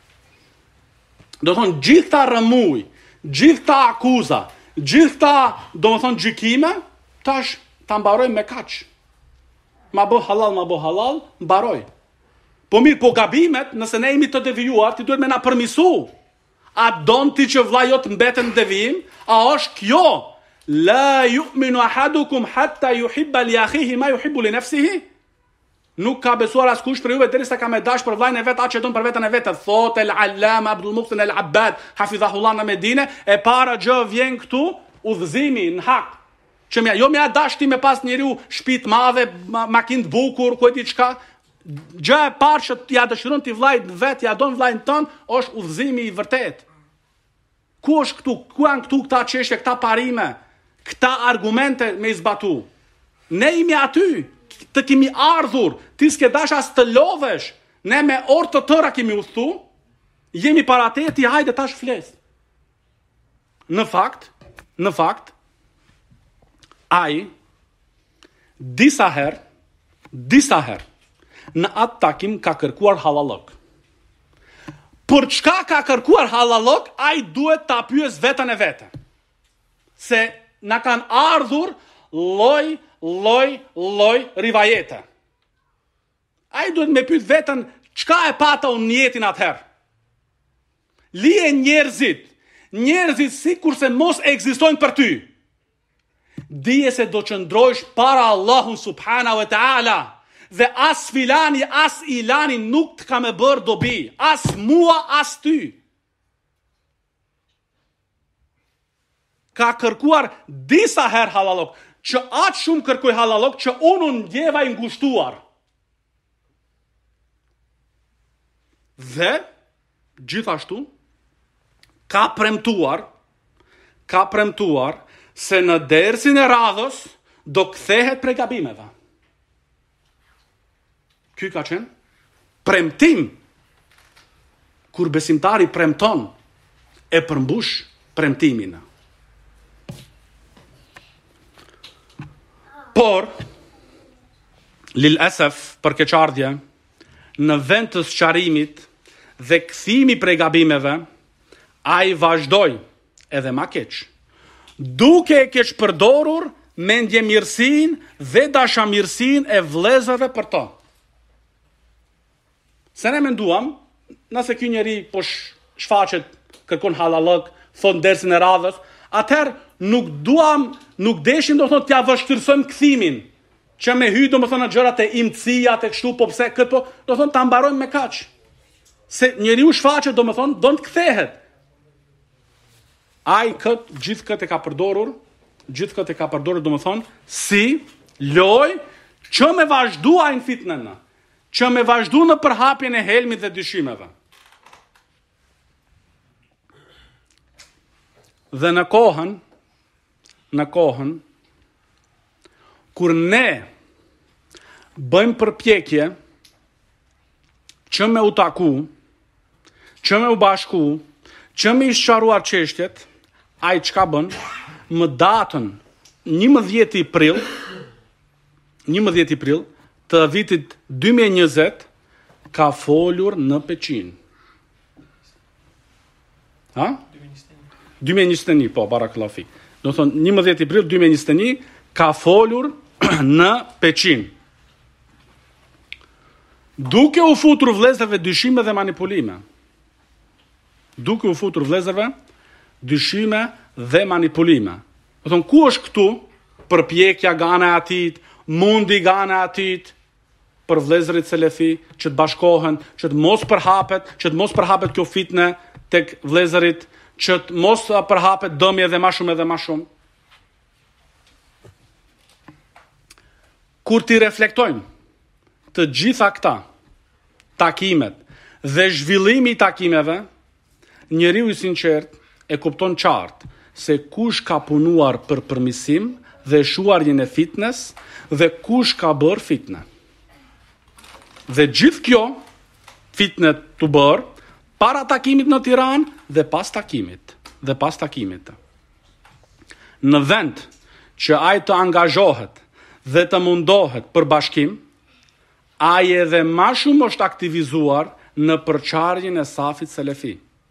Do thonë gjithë ta rëmuj, gjithë ta akuza, gjithë ta do më thonë gjykime, tash ta mbaroj me kaq. Ma bë halal, mbaroj. Po mirë, po gabimet, nëse ne jemi të devijuar, ti duhet me na përmisu. A don ti që vlla jot mbeten në devijim? A është kjo? La yu'minu ahadukum hatta yuhibba li akhihi ma yuhibbu li nafsihi? Nuk ka besuar askush për juve derisa ka me dash për vllajën e vet atë që don për veten e vet. Thotë el-Allama Abdul Muhsin el-Abbad, hafidhahullah në Medinë, e para gjë vjen këtu udhëzimi në hak. Që më dash ti me pas njeriu shtëpi të madhe, makinë të bukur, ku e di çka. Gjë e parë që ja dëshiron ti vllajt vet, ja don vllajën ton, është udhëzimi i vërtet. Ku është këtu? Ku janë këtu këta çështje, këta parime, këta argumente me zbatu? Ne jemi aty, të kemi ardhur, ti s'ke dash as të lodhesh, ne me orë të tëra kemi udhëtu, jemi para te, ti hajde tash fles. Në fakt, ai disa herë në atë takim ka kërkuar halallok. Për çka ka kërkuar halallok, ai duhet ta pyes veten e vete. Se na kanë ardhur lloj rivajete. Ai duhet me pyet veten çka e pata unë në jetin atëherë. Lije njerëzit sikurse mos ekzistojnë për ty. Dije se do qëndrojsh para Allahun subhanahu wa ta'ala. Dhe as filani, as ilani nuk të ka me bërë dobi. As mua, as ty. Ka kërkuar disa herë halallok. Që atë shumë kërkuj halallok, që unë ndjeva i ngushtuar. Dhe, gjithashtu, ka premtuar se në dersin e radhës do kthehet prej gabimeve. Ky ka qenë premtim. Kur besimtari premton, e përmbush premtimin. Por, lil esef, për keqardhje, në vend të sqarimit dhe kthimi prej gabimeve, ai vazhdoi edhe ma keq. Duke e keq përdorur mendjemirësinë dhe dashamirësinë e vëllezërve për to. Se ne menduam, nëse ky njeri po shfaqet, kërkon halallok, thon dersin e radhës, atëherë nuk deshim do të thotë t'ja vështirësojmë kthimin, që me hy do të thonë gjërat e imtësia, e kështu, po pse këtë po, do të thonë ta mbarojmë me kaq. Se njeriu shfaqet do të thonë do të kthehet. Ai gjithë këtë e ka përdorur do të thonë si loj që me vazhdua në fitnën, që me vazhdu në përhapjen e helmit dhe dyshimeve. Dhe në kohën, kur ne bëjmë përpjekje që me u taku, që me u bashku, që me i sqaruar çështjet, ai çka bën? Më datën 11 prill të vitit 2020 ka folur në Peqin. 2021, po, barakallahu fik. Do thonë 11 prill 2021 ka folur në Peqin. Duke u futur vëllezërve dyshime dhe manipulime. Do thonë ku është këtu përpjekja gana e atit, mundi gana e atit, për vëllezërit selefi, që të bashkohen, që të mos përhapet kjo fitne tek vëllezërit, që të mos përhapet dëmje edhe ma shumë. Kur ti reflektojmë të gjitha këta takimet dhe zhvillimi i takimeve, njeriu i sinqert e kupton qartë se kush ka punuar për përmirësim dhe shuarjen e fitnes dhe kush ka bërë fitne. Dhe gjithë kjo fitne të bërë para takimit në Tiranë dhe pas takimit. Në vend që ai të angazhohet dhe të mundohet për bashkim, ai edhe ma shumë është aktivizuar në përçarjen e safit selefi.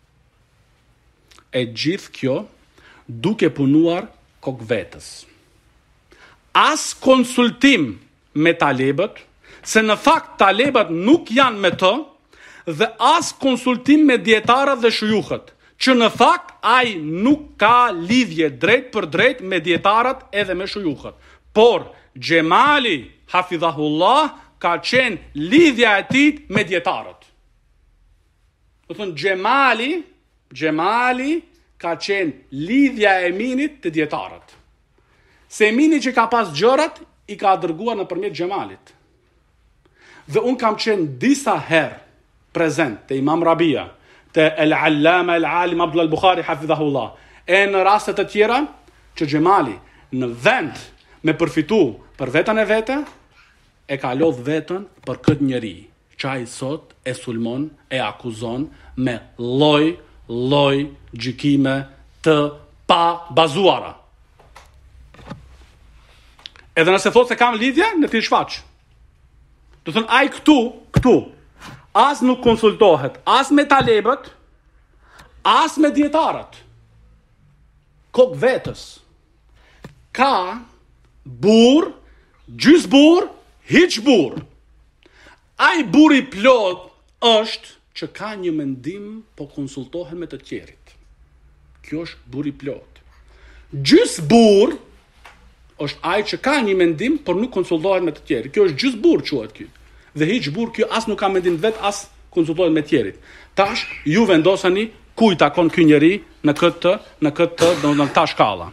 E gjithë kjo duke punuar kokë vetës. As konsultim me talebët, se në fakt talebët nuk janë me të, dhe as konsultim me dietarët dhe shuyuhët, që në fakt ai nuk ka lidhje drejt për drejt me dietarët edhe me shuyuhët. Por Gjemali, hafidhahullah, ka qenë lidhja e tij me dietarët. Do thonë Xhemali ka qenë lidhja e Eminit te dietarët. Se Emini që ka pas gjërat i ka dërguar nëpërmjet Xhemalit. Dhe un kam qenë disa herë prezent te Imam Rabia, te El-Allama El-Alim Abdullah Al-Bukhari hafidhahullah. E në raste të tjera që Xhemali në vend me përfitu për vetën e vete, e ka lodh vetën për këtë njeri, që ai sot e sulmon, e akuzon me lloj gjykime të pa bazuara. Edhe nëse thot se kam lidhje, në të shfaq. Do thënë, ai këtu, as nuk konsultohet, as me talebët, as me dietarët. Kokë vetës. Ka burr, gjys burr, hiç burr. Ai burri plot është që ka një mendim, po konsultohen me të tjerit. Kjo është burri plot. Gjys burr është ai që ka një mendim, por nuk konsultohet me të tjerit. Kjo është gjys burr quhet ky. Dhe hiç burr ky as nuk ka mendim vet, as konsultohet me të tjerit. Tash ju vendosani ku i takon ky njeri në këtë në ta shkalla.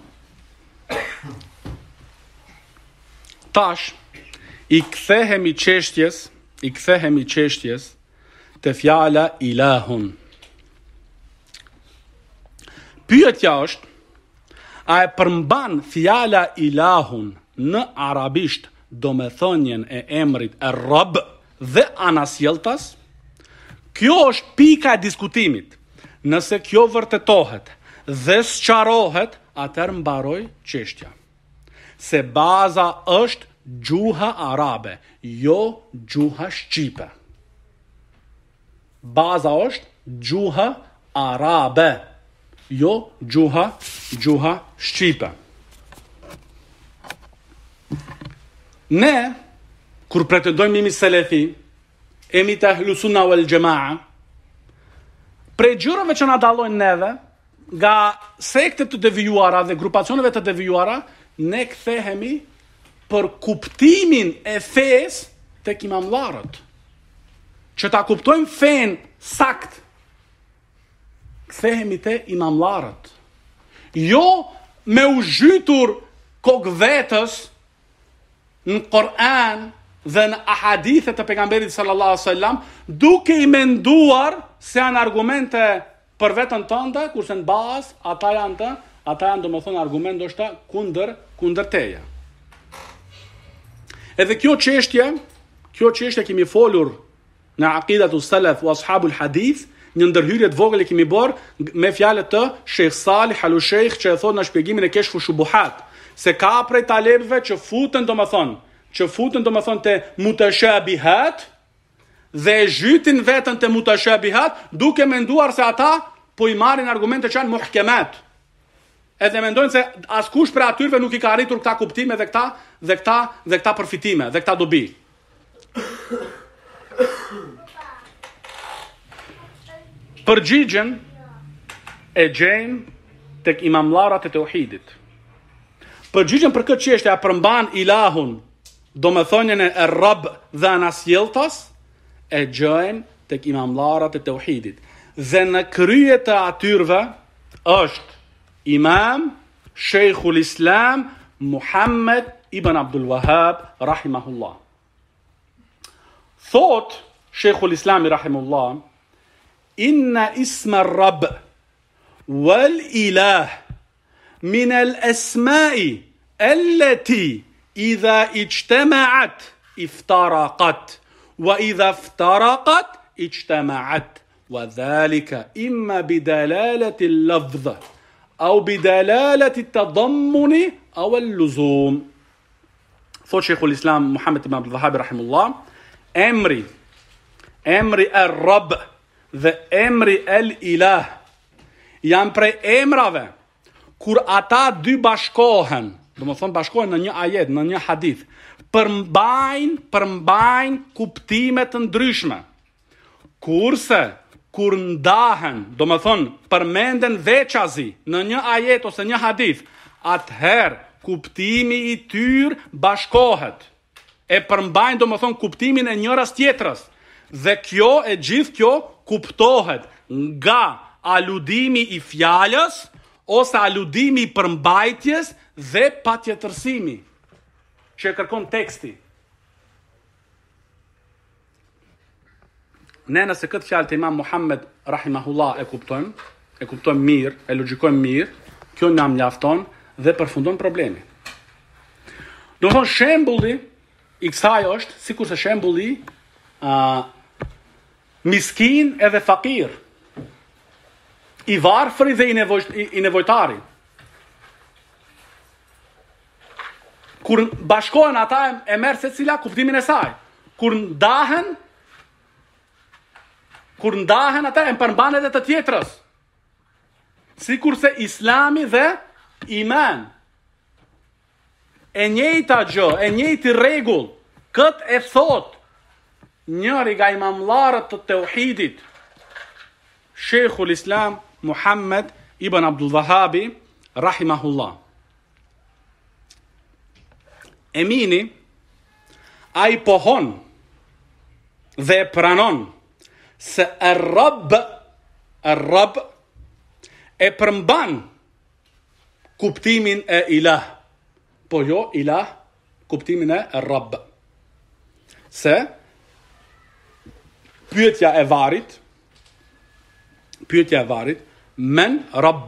Tash i kthehemi çështjes te fjala ilahun. Pyetja është, a e përmban fjala ilahun në arabisht domethënien e emrit e Rabb dhe anasjelltas? Kjo është pika e diskutimit. Nëse kjo vërtetohet dhe sqarohet, atëherë mbaroi çështja. Se baza është gjuha arabe, jo gjuha shqipe. Baza është gjuha arabe, jo gjuha shqipe. Ne, kur pretendojmë jemi selefi, jemi të ahlu sunna wal jamaa, prej gjërave që na dallojnë neve, nga sektet të devijuara dhe grupacioneve të devijuara, ne kthehemi për kuptimin e fesë tek imamllarët. Që ta kuptojmë fen sakt, kthehemi te imamllarët. Jo me u zhytur kokë vetës në Kur'an dhe në ahadithe të pejgamberit sallallahu alaihi wasallam, duke i menduar se janë argumente për veten tënde, kurse në bazë ata janë domethënë argument ndoshta kundër teje. Edhe kjo çështje kemi folur në aqidatu salaf wa ashabul hadith, një ndërhyrje të vogël e kemi bërë me fjalët të Sheikh Salih Al-Sheikh, që e thot në shpjegimin e Keshfu Shubuhat, se ka prej talebëve që futen domethënë te mutashabihat dhe zhytin veten te mutashabihat, duke menduar se ata po i marrin argumente që janë muhkemat. Edhe mendojnë se askush për atyre nuk i ka arritur këta kuptime dhe këta përfitime dhe këta dobi. Përgjigjen e gjejmë tek imamllarët e tauhidit. Përgjigjen për këtë çështje, a përmban ilahun domethënien e Rabb dhe anasjelltas, e gjejmë tek imamllarët e tauhidit. Dhe në krye të atyre është Imam Sheikhul Islam Muhammad ibn Abdul Wahhab rahimahullah. Thot Sheikhul Islam rahimahullah, inna isma ar-Rabb wal ilah min al-asma'i allati idha ijtama'at iftaraqat wa idha iftaraqat ijtama'at, wa dhalika imma bidalalati al-lafdh au bidalalati at-tadammuni au al-luzum. Thot Sheikhul Islam Muhammad ibn Abdul Wahhab rahimahullah, emri ar-Rabb dhe emri el-Ilah janë prej emrave kur ata dy bashkohen, domethënë bashkohen në një ajet, në një hadith, përmbajnë kuptime të ndryshme. Kurse kur ndahen, domethënë përmenden veçazi në një ajet ose një hadith, atëherë kuptimi i tyre bashkohet. e përmbajnë domethënë kuptimin e njëras tjetrës. Dhe gjithë kjo kuptohet nga aludimi i fjalës ose aludimi i përmbajtjes dhe patjetërsimi që e kërkon teksti. Ne nëse këtë fjalë të Imam Muhammed rahimahullah e kuptojmë mirë, e logjikojmë mirë, kjo na mjafton dhe përfundon problemin. Do të thonë shembulli i kësaj është sikurse shembulli miskin edhe fakir, i varfëri dhe i nevojtari. Kur bashkohen ata e merr secila kuptimin e saj. Kur ndahen ata e përmban edhe të tjetrës. Sikurse Islami dhe iman. E njëjta gjë, e njëjti rregull, këtë e thot njëri nga imamllarët të tauhidit, Sheikhul Islam Muhammed ibn Abdul Wahhabi rahimahullah. Emini, a i pohon dhe pranon se Ar-Rabb e përmban kuptimin e ilah, po jo ilah kuptimin e Ar-Rabb. Se pyetja e varit, men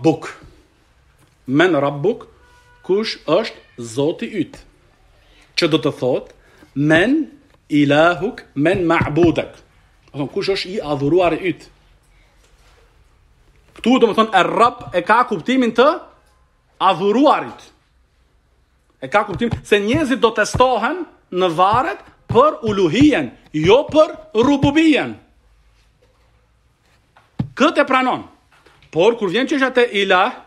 rabbuk, kush është Zoti yt? Që do të thot, men ilahuk, men ma'budak. Kush është i adhuruari yt? Këtu do të thonë Ar-Rabb e ka kuptimin të adhuruarit. E ka kuptimin se njerëzit do testohen në varet për uluhien, jo për rububien. Këtë e pranon. Por kur vjen çështja te ilah,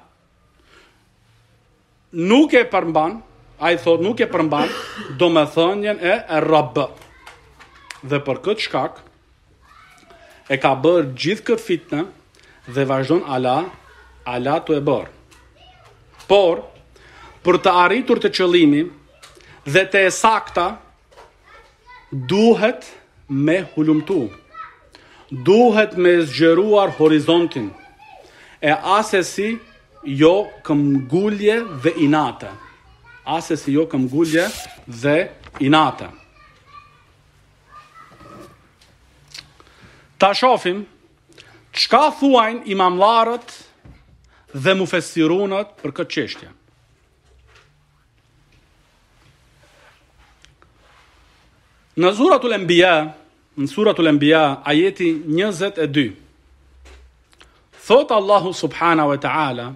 nuk e përmban, ai thot nuk e përmban domethënien e Ar-Rabb. Dhe për këtë shkak e ka bërë gjithë këtë fitnë dhe vazhdon ala të e bërë. Por për të arritur të qëllimi dhe të e sakta duhet me hulumtu. Duhet me zgjeruar horizontin e asesi jo këmbgulje dhe inate. Ta shohim çka thuajnë imamllarët dhe mufessirunët për këtë çështje. Në suratul Anbiya, ajeti 22. Thot Allahu subhanahu wa ta'ala: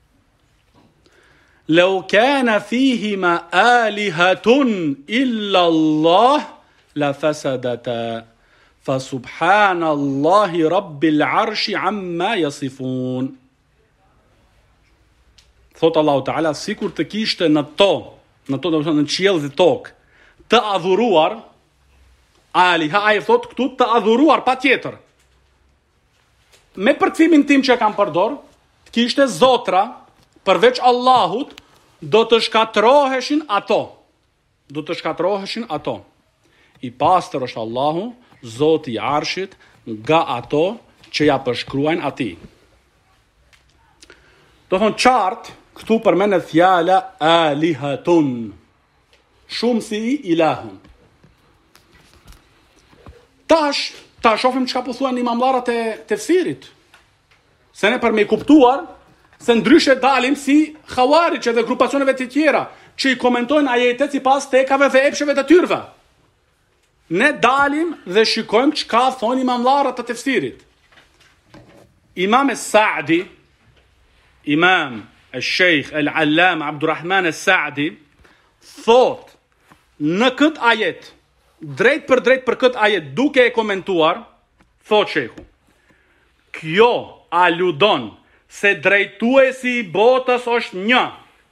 "Law kana fihima alihatun illa Allah la fasadata." Fa subhanallahi rabbil arshi amma yasifun. Thot Allahu Ta'ala, sikur të kishte në qiell dhe tokë, të adhuruar, aliha, ai thot këtu të adhuruar pa tjetër. Me përkthimin tim që kam përdor, të kishte zotra, përveç Allahut, do të shkatroheshin ato. I pastër është Allahu, Zoti i Arshit, nga ato që ja përshkruajnë atij. Do thonë qartë, këtu përmendet fjala alihatun, shumë si ilahun. Ta shohim çka po thuan imamllarët e tefsirit. Se ne për me kuptuar se ndryshe dalim si Khawarij dhe grupacioneve të tjera që i komentojnë ajetet sipas tekave dhe epsheve të tyre. Ne dalim dhe shikojmë çka thonë imamllarët e tefsirit. Imam Sa'di, Imam al-Sheikh al-Allama Abdurrahman al-Sa'di thot në këtë ajet, drejt për këtë ajet, duke e komentuar, thot shehu: kjo aludon se drejtuesi i botës është një.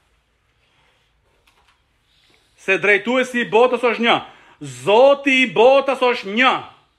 Zoti i botës është një.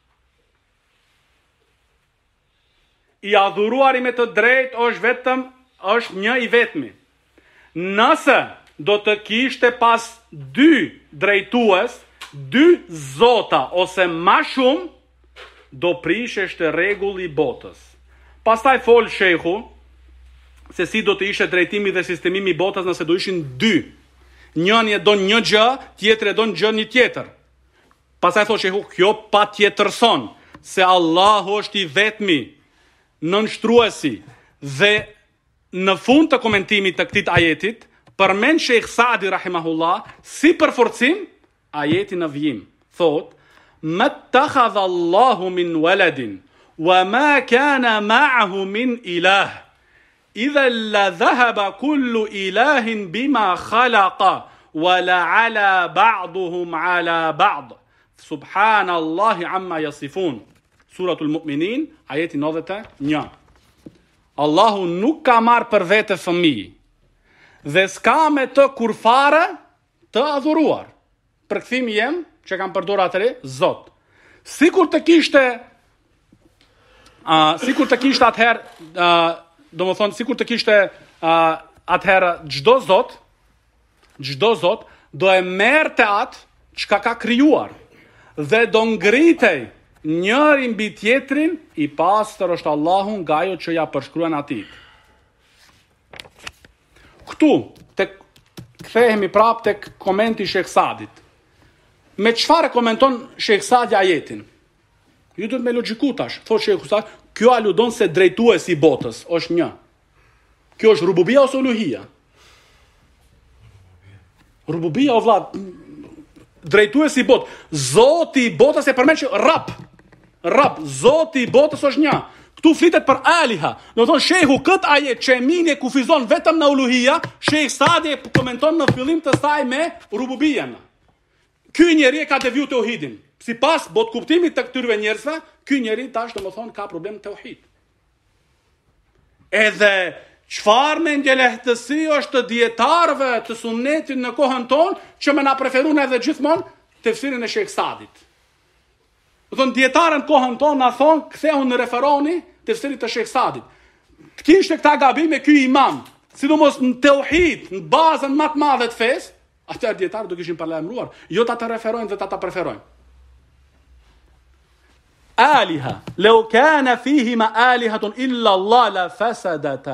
I adhuruari me të drejtë është një i vetmi. Nëse do të kishte pas dy drejtues, 2 zota ose ma shumë, do prishesh të rregulli i botës. Pastaj fol shehu se si do të ishte drejtimi dhe sistemimi i botës nëse do ishin 2. Njëri e don një gjë, tjetri e don gjë një tjetër. Pastaj thot shehu, kjo patjetërson se Allahu është i vetmi nënshtruesi, dhe në fund të komentimit të këtij ajetit përmend Sheikh Saadi rahimahullah si përforcim ajetin në vijim. Thot: "Mattakhadha Allahu min waladin wa ma kana ma'ahu min ilah. Idha la dhahaba kullu ilahin bima khalaqa wa la ala ba'duhum ala ba'd. Subhanallahi amma yasifun." Suratul Mu'minin, ajeti 91. Allahu nuk ka marrë për vete fëmijë dhe s'ka me të kurfare të adhuruar. Përkthimi jem që kam përdorur atëre, Zot. Sikur të kishte atëherë, domethënë sikur të kishte atëherë çdo Zot do e merrte atë çka ka krijuar dhe do ngritej njëri mbi tjetrin, i pastër është Allahu nga ajo që ja përshkruan atij. Këtu kthehemi prapë tek komenti i Sheikh Saadit. Me çfarë komenton Sheikh Saadi ajetin? Ju duhet me logjiku tash. Thotë Sheikh Saadi, kjo aludon se drejtuesi i botës është një. Kjo është rububia ose uluhia? Rububia o vllad, drejtuesi i botës. Zoti i botës e përmend që Rab, Zoti i botës është një. Këtu flitet për aliha. Do thonë shehu këtë ajet që e kufizon vetëm në uluhia, Sheikh Saadi komenton në fillim të saj me rububien. Ky njeri e ka deviju tauhidin. Sipas bot kuptimit të këtyre njerëzve, ky njeri tash domethënë ka problem tauhid. Edhe çfarë mendje lehtësi është të dietarëve të sunnetit në kohën tonë që më na preferuan edhe gjithmonë tefsirin e Sheikh Saadit. Do thonë dietarën kohën tonë na thon, kthehun në referoni tefsirit të Sheikh Saadit. Të kishte këta gabime ky imam, sidomos në tauhid, në bazën më të madhe të fesë, atëherë dietarët do kishin paralajmëruar, jo ta referojnë dhe ta preferojnë. Aliha, law kana fihima alihatun illa Allah la fasadata.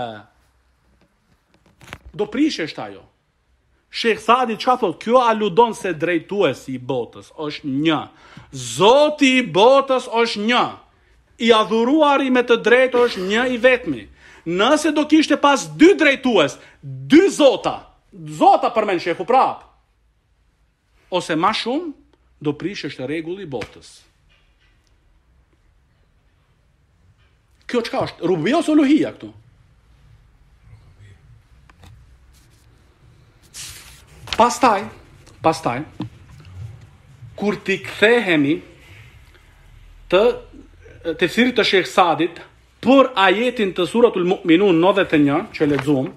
Do prishesh ajo. Sheikh Saadi çka thot? Kjo aludon se drejtuesi i botës është një. Zoti i botës është një. I adhuruari me të drejtë është një i vetmi. Nëse do kishte pas 2 drejtues, 2 zota përmend shehu prap, ose ma shumë, do prishesh rregulli i botës. Kjo çka është? Rububia ose uluhia këtu? Pastaj, kur t'i kthehemi të tefsirit të Sheikh Saadit për ajetin të suratul Mu'minun 91 që lexuam,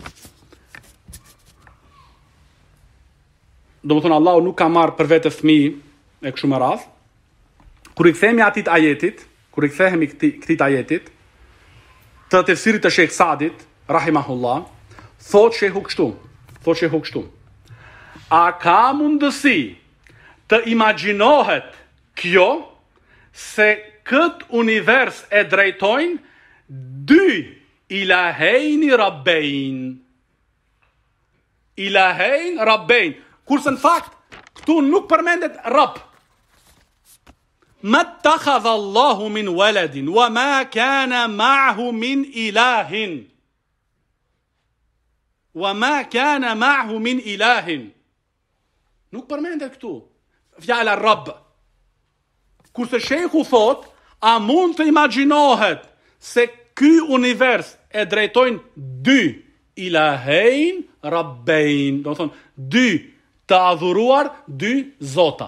domethënë Allahu nuk ka marrë për vete fëmijë e kështu me radhë. Kur i kthehemi këtij ajetit të tefsirit të Sheikh Saadit rahimahullah, thotë shehu kështu. A ka mundësi të imagjinohet kjo se këtë univers e drejtojnë 2 ilahejni rabbein. Kurse në fakt, këtu nuk përmendet rab. Mattakhadha Allahu min waladin wa ma kana ma'ahu min ilahin. Nuk përmendet këtu fjala rab. Kurse shehu thot, a mund të imagjinohet se ky univers e drejtojnë 2 ilahejn rabbein, do thonë 2 të adhuruar, 2 zota.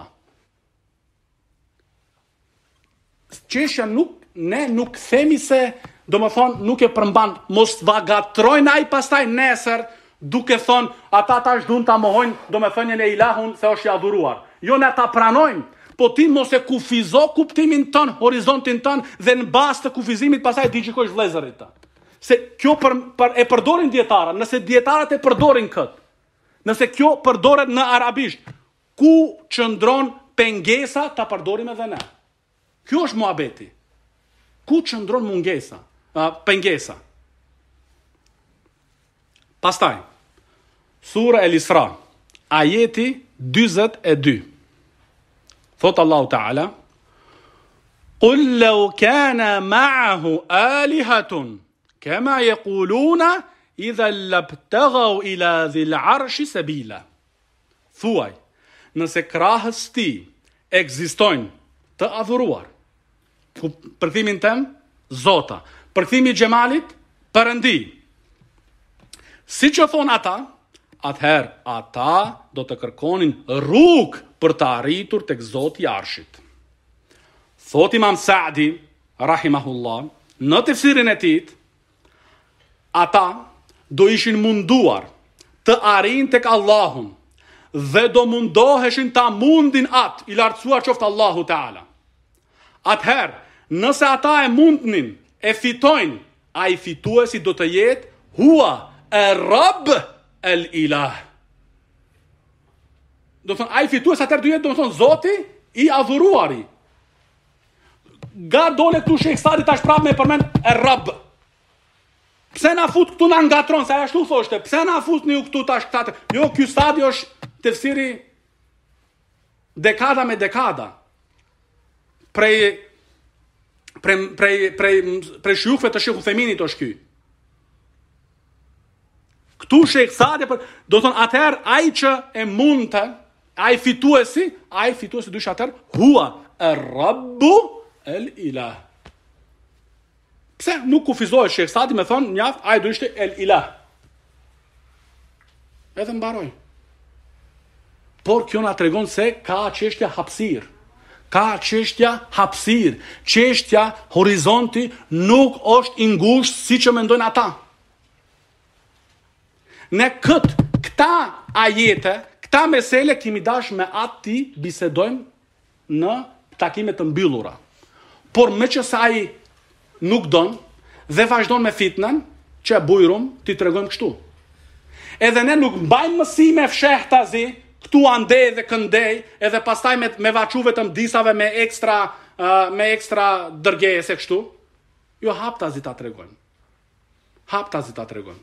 Çështja nuk themi se, do më thonë, nuk e përmban, mos vagatrojnë ai pastaj nesër, duke thonë, ata tash duan ta mohojnë, do më thënien e ilahun se është i adhuruar. Jo, ne ta pranojmë, po ti mos e kufizo kuptimin tën, horizontin tën, dhe në bazë të kufizimit pastaj di që është vëllezërit të. Se kjo e përdorin dietarët, nëse dietarët e përdorin këtë, nëse kjo përdoret në arabisht, ku qëndron pengesa ta përdorim edhe ne. Kjo është muhabeti. Ku qëndron mungesa, pengesa? Pastaj, sura El-Isra, ajeti 42. Thot Allahu Ta'ala, Qul law kana ma'ahu alihatun, kama yaquluna, idha labtaghaw ila dhil arshi sabila. Thuaj, nëse krahës ti ekzistojnë të adhuruar, përkthimin tem, Zota, përkthimi i Xhemalit, Perëndi. Si që thonë ata, atëherë ata do të kërkonin rrugë për të arritur tek Zoti i Arshit. Thot Imam Saadi, rahimahullah, në tefsirin e tij, ata do ishin munduar të arrin tek Allahun dhe do mundoheshin ta mundin atë, i lartësuar qoftë Allahu Teala. Atëherë, nëse ata e mundnin, e fitojnë, ai fituesi do të jetë hua Rabb el-Ilah. Do thonë, ai fitues atëherë do jetë, do thonë, Zoti i adhuruari. Ga dole këtu Sheikh Sadi tash prapë me përmend Rabb. Pse na fut këtu na ngatron, se ashtu thoshte, pse na futni ju këtu tash këta? Jo, ky Sadi është tefsiri dekada me dekada. Prej shujukëve të Sheikh Uthejminit është ky. Këtu Sheikh Sadi, do thonë atëherë ai që e mundte, ai fituesi dysh atëherë hua Rabbu el-Ilah. Pse nuk kufizohet Sheikh Sadi me thonë mjaft ai do ishte el-Ilah. Edhe mbaroj. Por kjo na tregon se ka çështja hapësirë. Ka çështja hapësirë. Çështja horizonti nuk është i ngushtë siç e mendojnë ata. Ne këta ajete, këta mesele kemi dash me atë bisedojmë në takime të mbyllura. Por me që sa ai nuk don dhe vazhdon me fitnën, që bujrum ti tregojmë kështu. Edhe ne nuk mbajmë mësime fshehtazi, këtu andej dhe këndej, edhe pastaj me vaçu vetëm disave me ekstra dërgeje se kështu. Jo, haptazi ta tregojmë. Haptazi ta tregojmë.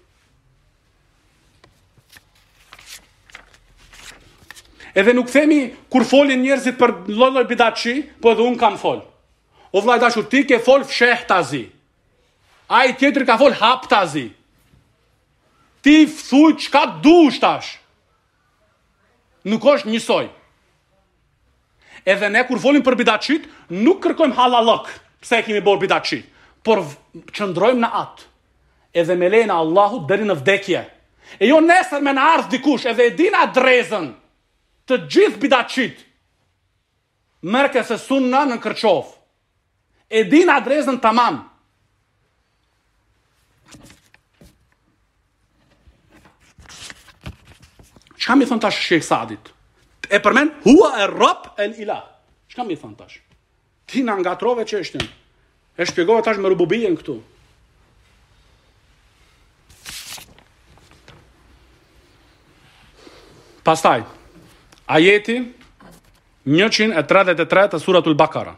Edhe nuk themi kur folin njerëzit për lloj bidatçi, po edhe un kam fol. O vllai dashur, ti ke fol fshehtazi. Ai tjetri ka fol haptazi. Ti thuj çka dush tash. Nuk është njësoj. Edhe ne kur folim për bidatçit, nuk kërkojmë halallok, pse e kemi bërë bidatçit, por qëndrojmë në atë. Edhe me lejen e Allahut deri në vdekje. E jo nesër me na ardh dikush, edhe e din adresën të gjithë bidatçit. Merke se sunna në Kërçov. E din adresën tamam. Çka mi thon tash Sheikh Sadit? E përmend hua Rabb el-Ilah. Çka mi thon tash? Ti na ngatrove çështjen. E shpjegova tash me rububien këtu. Pastaj, ajeti 133 të suratul Bakara.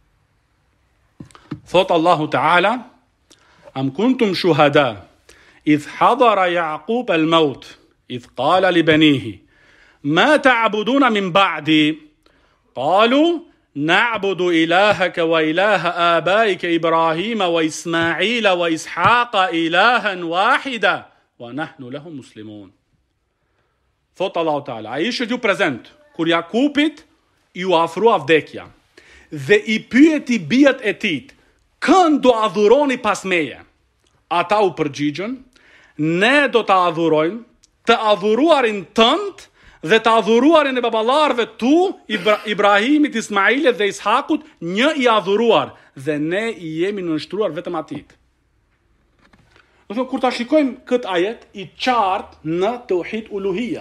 Thot Allahu Ta'ala, am kuntum shuhada, idh hadara Yaqub al-maut, idh qala li banihi, ma ta'buduna min ba'di, qalu, na'budu ilahaka wa ilaha abaika Ibrahima wa Ismaila wa Ishaqa ilahan wahida, wa nahnu lahu muslimun. Thot Allahu Ta'ala, a ishët ju prezent, kur Jakupit ju afrua vdekja, dhe i pyeti bijat e tit, kën do adhuroni pas meje? Ata u përgjigjën, ne do të adhurojmë, të adhuruarin tënd, dhe të adhuruarin e babalarve tu, Ibrahimit, Ismailit dhe Ishakut, një i adhuruar, dhe ne i jemi nënshtruar vetëm atit. Do të thonë, kur ta shikojmë këtë ajet, i qartë në tauhid uluhia.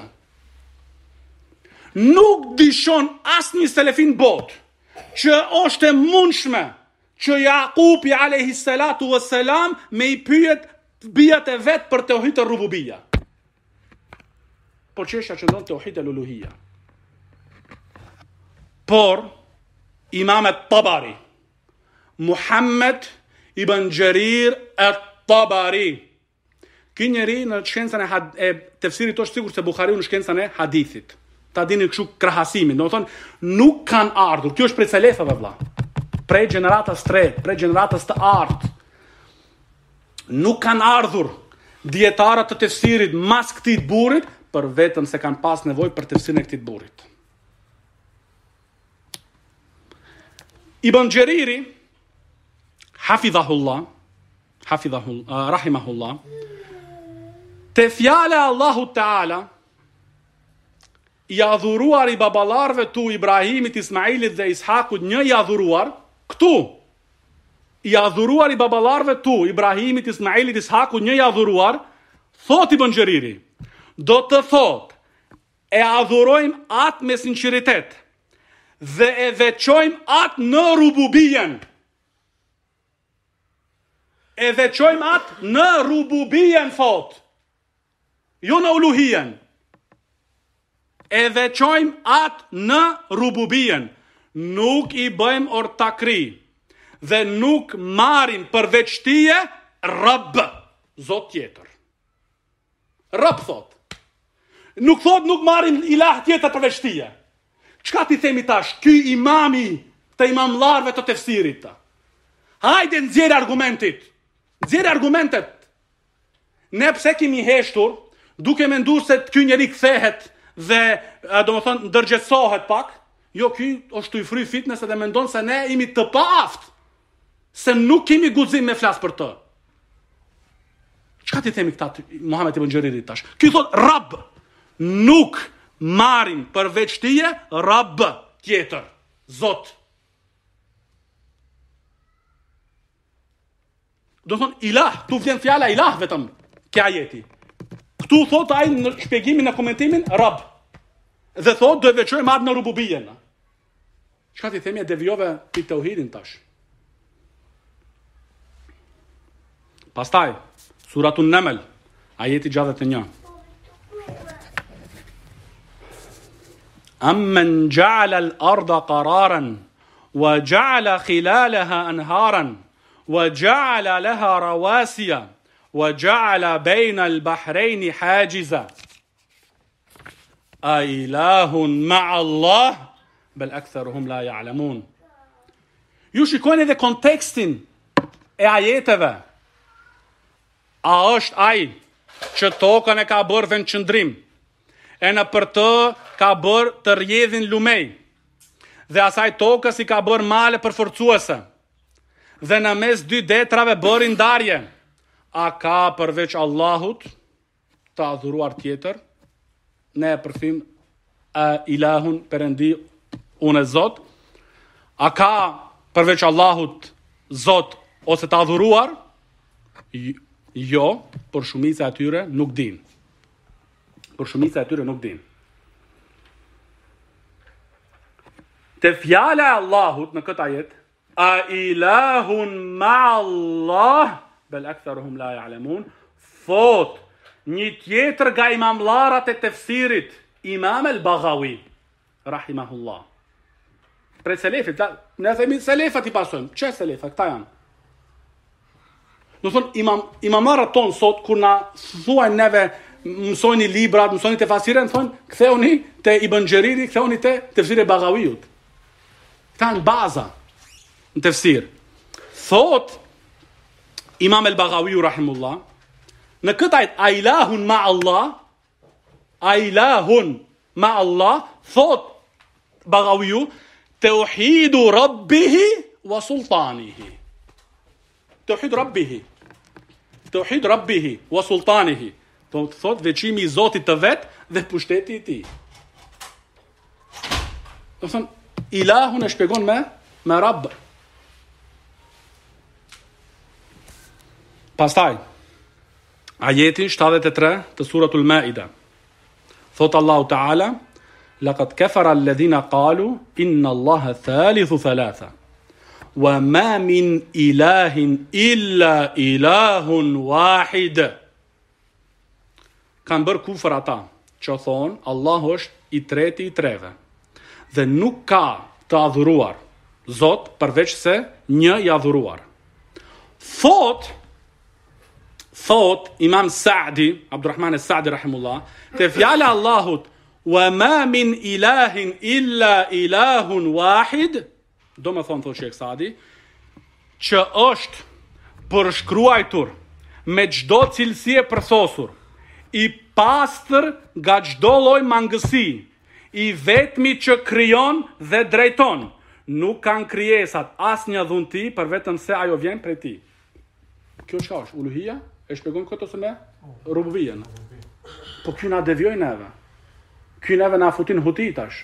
Nuk dishon asnjë selefin bot që është e mundshme që Jakubi alayhi salatu wassalam me i pyet bijat e vet për tauhid rububia. Por çështja që ndon tauhid uluhia. Por Imam at-Tabari, Muhammed ibn Jarir at-Tabari, ky njeri në shkencën e tefsirit është sigur se Buhariu në shkencën e hadithit. Ta dini kështu krahasimin, do të thonë nuk kanë ardhur. Kjo është prej selefëve vëlla. Prej gjeneratës 3, prej gjeneratës të ardhur. Nuk kanë ardhur dietarët të tefsirit mas këtij burrit për vetëm se kanë pas nevojë për tefsirin e këtij burrit. Ibn Jariri rahimahullah, te fjala Allahu Teala i adhuruar i babalarve tu Ibrahimit, Ismailit dhe Ishakut, një i adhuruar këtu, i adhuruar i babalarve tu Ibrahimit, Ismailit, Ishakut, një i adhuruar, thot Ibn Jariri, do të thot e adhurojmë atë me sinqeritet dhe e veçojmë atë në rububien. E veçojmë atë në rububien, thot, jo në uluhien. E veçojmë atë në rububien. Nuk i bëjmë ortakri dhe nuk marim përveçtie Rabb, Zot tjetër. Rabb thot. Nuk thot nuk marim ilah tjetër përveçtie. Çka ti themi tash? Ky imami të imamlarve të tefsirit ta. Hajde nxjerr argumentit. Nxjerr argumentet. Ne pse kemi heshtur, duke menduar se ky njeri kthehet dhe domethënë ndërgjegjësohet pak, jo ky është i fry fitness dhe mendon se ne jemi të paaft, se nuk kemi guxim me flas për të. Çka ti themi këta Muhammed ibn Jaririt tash? Ky thot Rabb, nuk marim përveçtie Rabb tjetër, Zot. Do thonë ilah, tu vjen fjala ilah vetëm ke ajeti. Këtu thot ai në shpjegimin e komentimin Rabb. Dhe thot do e veçojmë atë në rububien. Çka ti themi e devijove ti tauhidin tash? Pastaj Suratun Naml, ajeti 61. Amman ja'ala al-ardha qararan wa ja'ala khilalaha anharan وجعل لها رواسي وجعل بين البحرين حاجزا أإله مع الله بل أكثرهم لا يعلمون. Ju shikoni edhe kontekstin e ajeteve. A është ai që tokën e ka bërë vend qëndrim, e në për të ka bërë të rrjedhin lumej, dhe asaj tokës i ka bërë male përforcuese, dhe në mes dy detrave bëri ndarje. A ka përveç Allahut të adhuruar tjetër? Ne e përthim ilahun Perëndi, unë e Zot. A ka përveç Allahut Zot ose të adhuruar? Jo, por shumica e tyre nuk din. Por shumica e tyre nuk din. Te fjala e Allahut në këtë ajet, a ilahun ma Allah bel aktharuhum la ya'lamun, thot një tjetër nga imamllarat e tefsirit, Imam al-Baghawi rahimahullah. Prej selefit, ne themi selefat i pasojmë. Çe selefat këta janë? Do thonë imamlarët tonë sot kur na thuajnë neve mësojni librat, mësojni tefasirin, thonë ktheuni te Ibn Jariri, ktheuni te tefsiri e Baghawiut. Këta janë baza në tefsir. Thot Imam al-Baghawi rahimullah, në këtë ajet a ilahun ma Allah, a ilahun ma Allah, thot Baghawiu, tauhidu rabbihi wa sultanihi. Tauhid rabbihi wa sultanihi. Thot veçimi i Zotit të vet dhe pushteti i tij. Do thonë ilahun e shpjegon me Rabb. Pastaj, ajeti 73 të suratul Maida. Thot Allahu Ta'ala, laqad kafara alladhina qalu inna Allaha thalithu thalatha wa ma min ilahin illa ilahun wahid. Kanë bërë kufër ata që thonë Allahu është i treti i treve dhe nuk ka të adhuruar Zot përveç se një i adhuruar. Thot Imam Sa'di, Abdurrahman Sa'di rahimullah, te fjala Allahut wa ma min ilahin illa ilahun wahid, do më thot Sheikh Sa'di, që është përshkruajtur me çdo cilësi e përthosur, i pastër nga çdo lloj mangësi, i vetmi që krijon dhe drejton, nuk kanë krijesat asnjë dhunti për vetëm se ajo vjen prej tij. Kjo çka është? Uluhia? E shpjegon këtë ose me rububien? Po ky na devijoi neve. Ky neve na futin huti tash.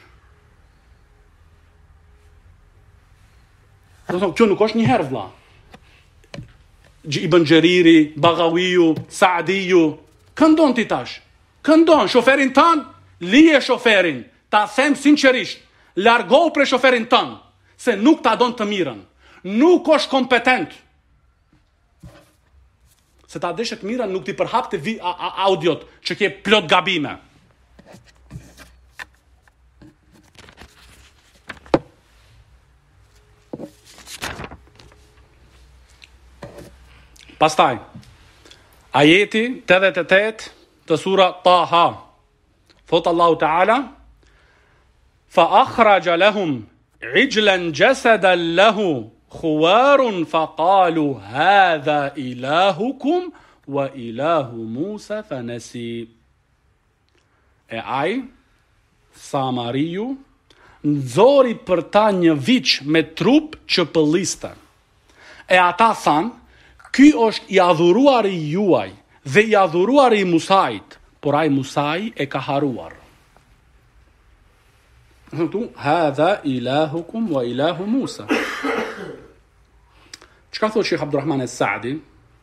Do të thonë, kjo nuk është një herë vlla. Ibn Xheriri, Baghawiu, Saadiu, këndon ti tash. Këndon shoferin tan, lije shoferin. Ta them sinqerisht, largohu prej shoferin tan, se nuk ta don të mirën. Nuk është kompetent. Se ta deshet mirën, nuk ti përhap të audiot që ke plot gabime. Pastaj, ajeti 88 të sura Taha, thot Allahu Teala, fa akhraja lahum ijlan jasadan lahu khuwarun fa qalu hadha ilahukum wa ilahu Musa fanasi. E ai, Samariu, nxori për ta një viç me trup që pëlliste. E ata thanë, ky është i adhuruari juaj dhe i adhuruari i Musait, por ai Musai e ka haruar. Hadha ilahukum wa ilahu Musa. Çka thot Sheikh Abdurrahman Sa'di?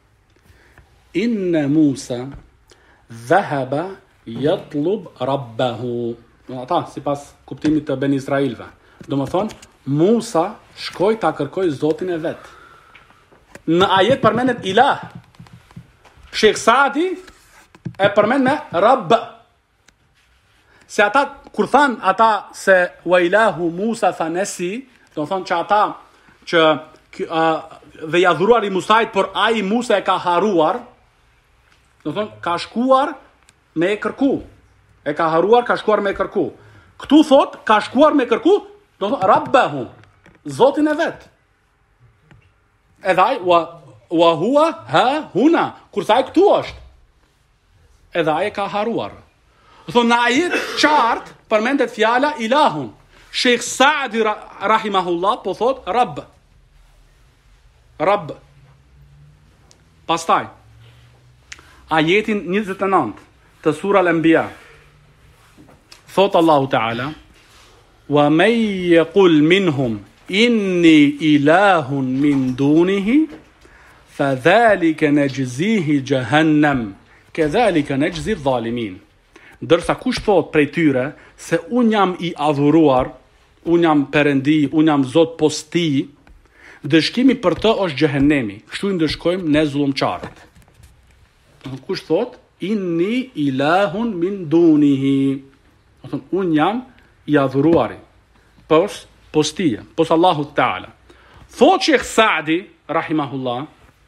Inna Musa dhahaba yatlub rabbahu. Ata sipas kuptimit të Ben Israilve. Do më thonë, Musa shkoi ta kërkoi Zotin e vet. Në ajet përmendet ilah. Sheikh Sa'di e përmend me Rabb. Se ata, kur than ata se wa ilahu Musa fanesi, do thonë që ata që dhe i adhuruar i Musait, por ai Musa e ka haruar, do thonë ka shkuar me e kërku. E ka haruar, ka shkuar me e kërku. Këtu thot, ka shkuar me kërku, do thonë Rabbahu, Zotin e vet. Edhe ai wa huwa ha huna, kur sa këtu është. Edhe ai ka haruar. Do thonë në ajet qartë përmendet fjala ilahun. Sheikh Sa'di rahimahullah po thot Rabb. Rabb. Pastaj ajetin 29 të sura Al-Anbiya. Thot Allahu Teala, wa man yaqul minhum inni ilahun min dunihi fadhalika najzihi jahannam kadhalika najzi adh-dhalimin. Ndërsa kush thot prej tyre se un jam i adhuruar, un jam Perëndi, un jam Zot posti, dëshkimi për të është xhehenemi. Kështu i ndëshkojmë ne zullumçarët. Kush thot inni ilahun min dunihi, do thon un jam i adhuruari postia, pos Allahu Teala. Thot Sheikh Sa'di rahimahullah,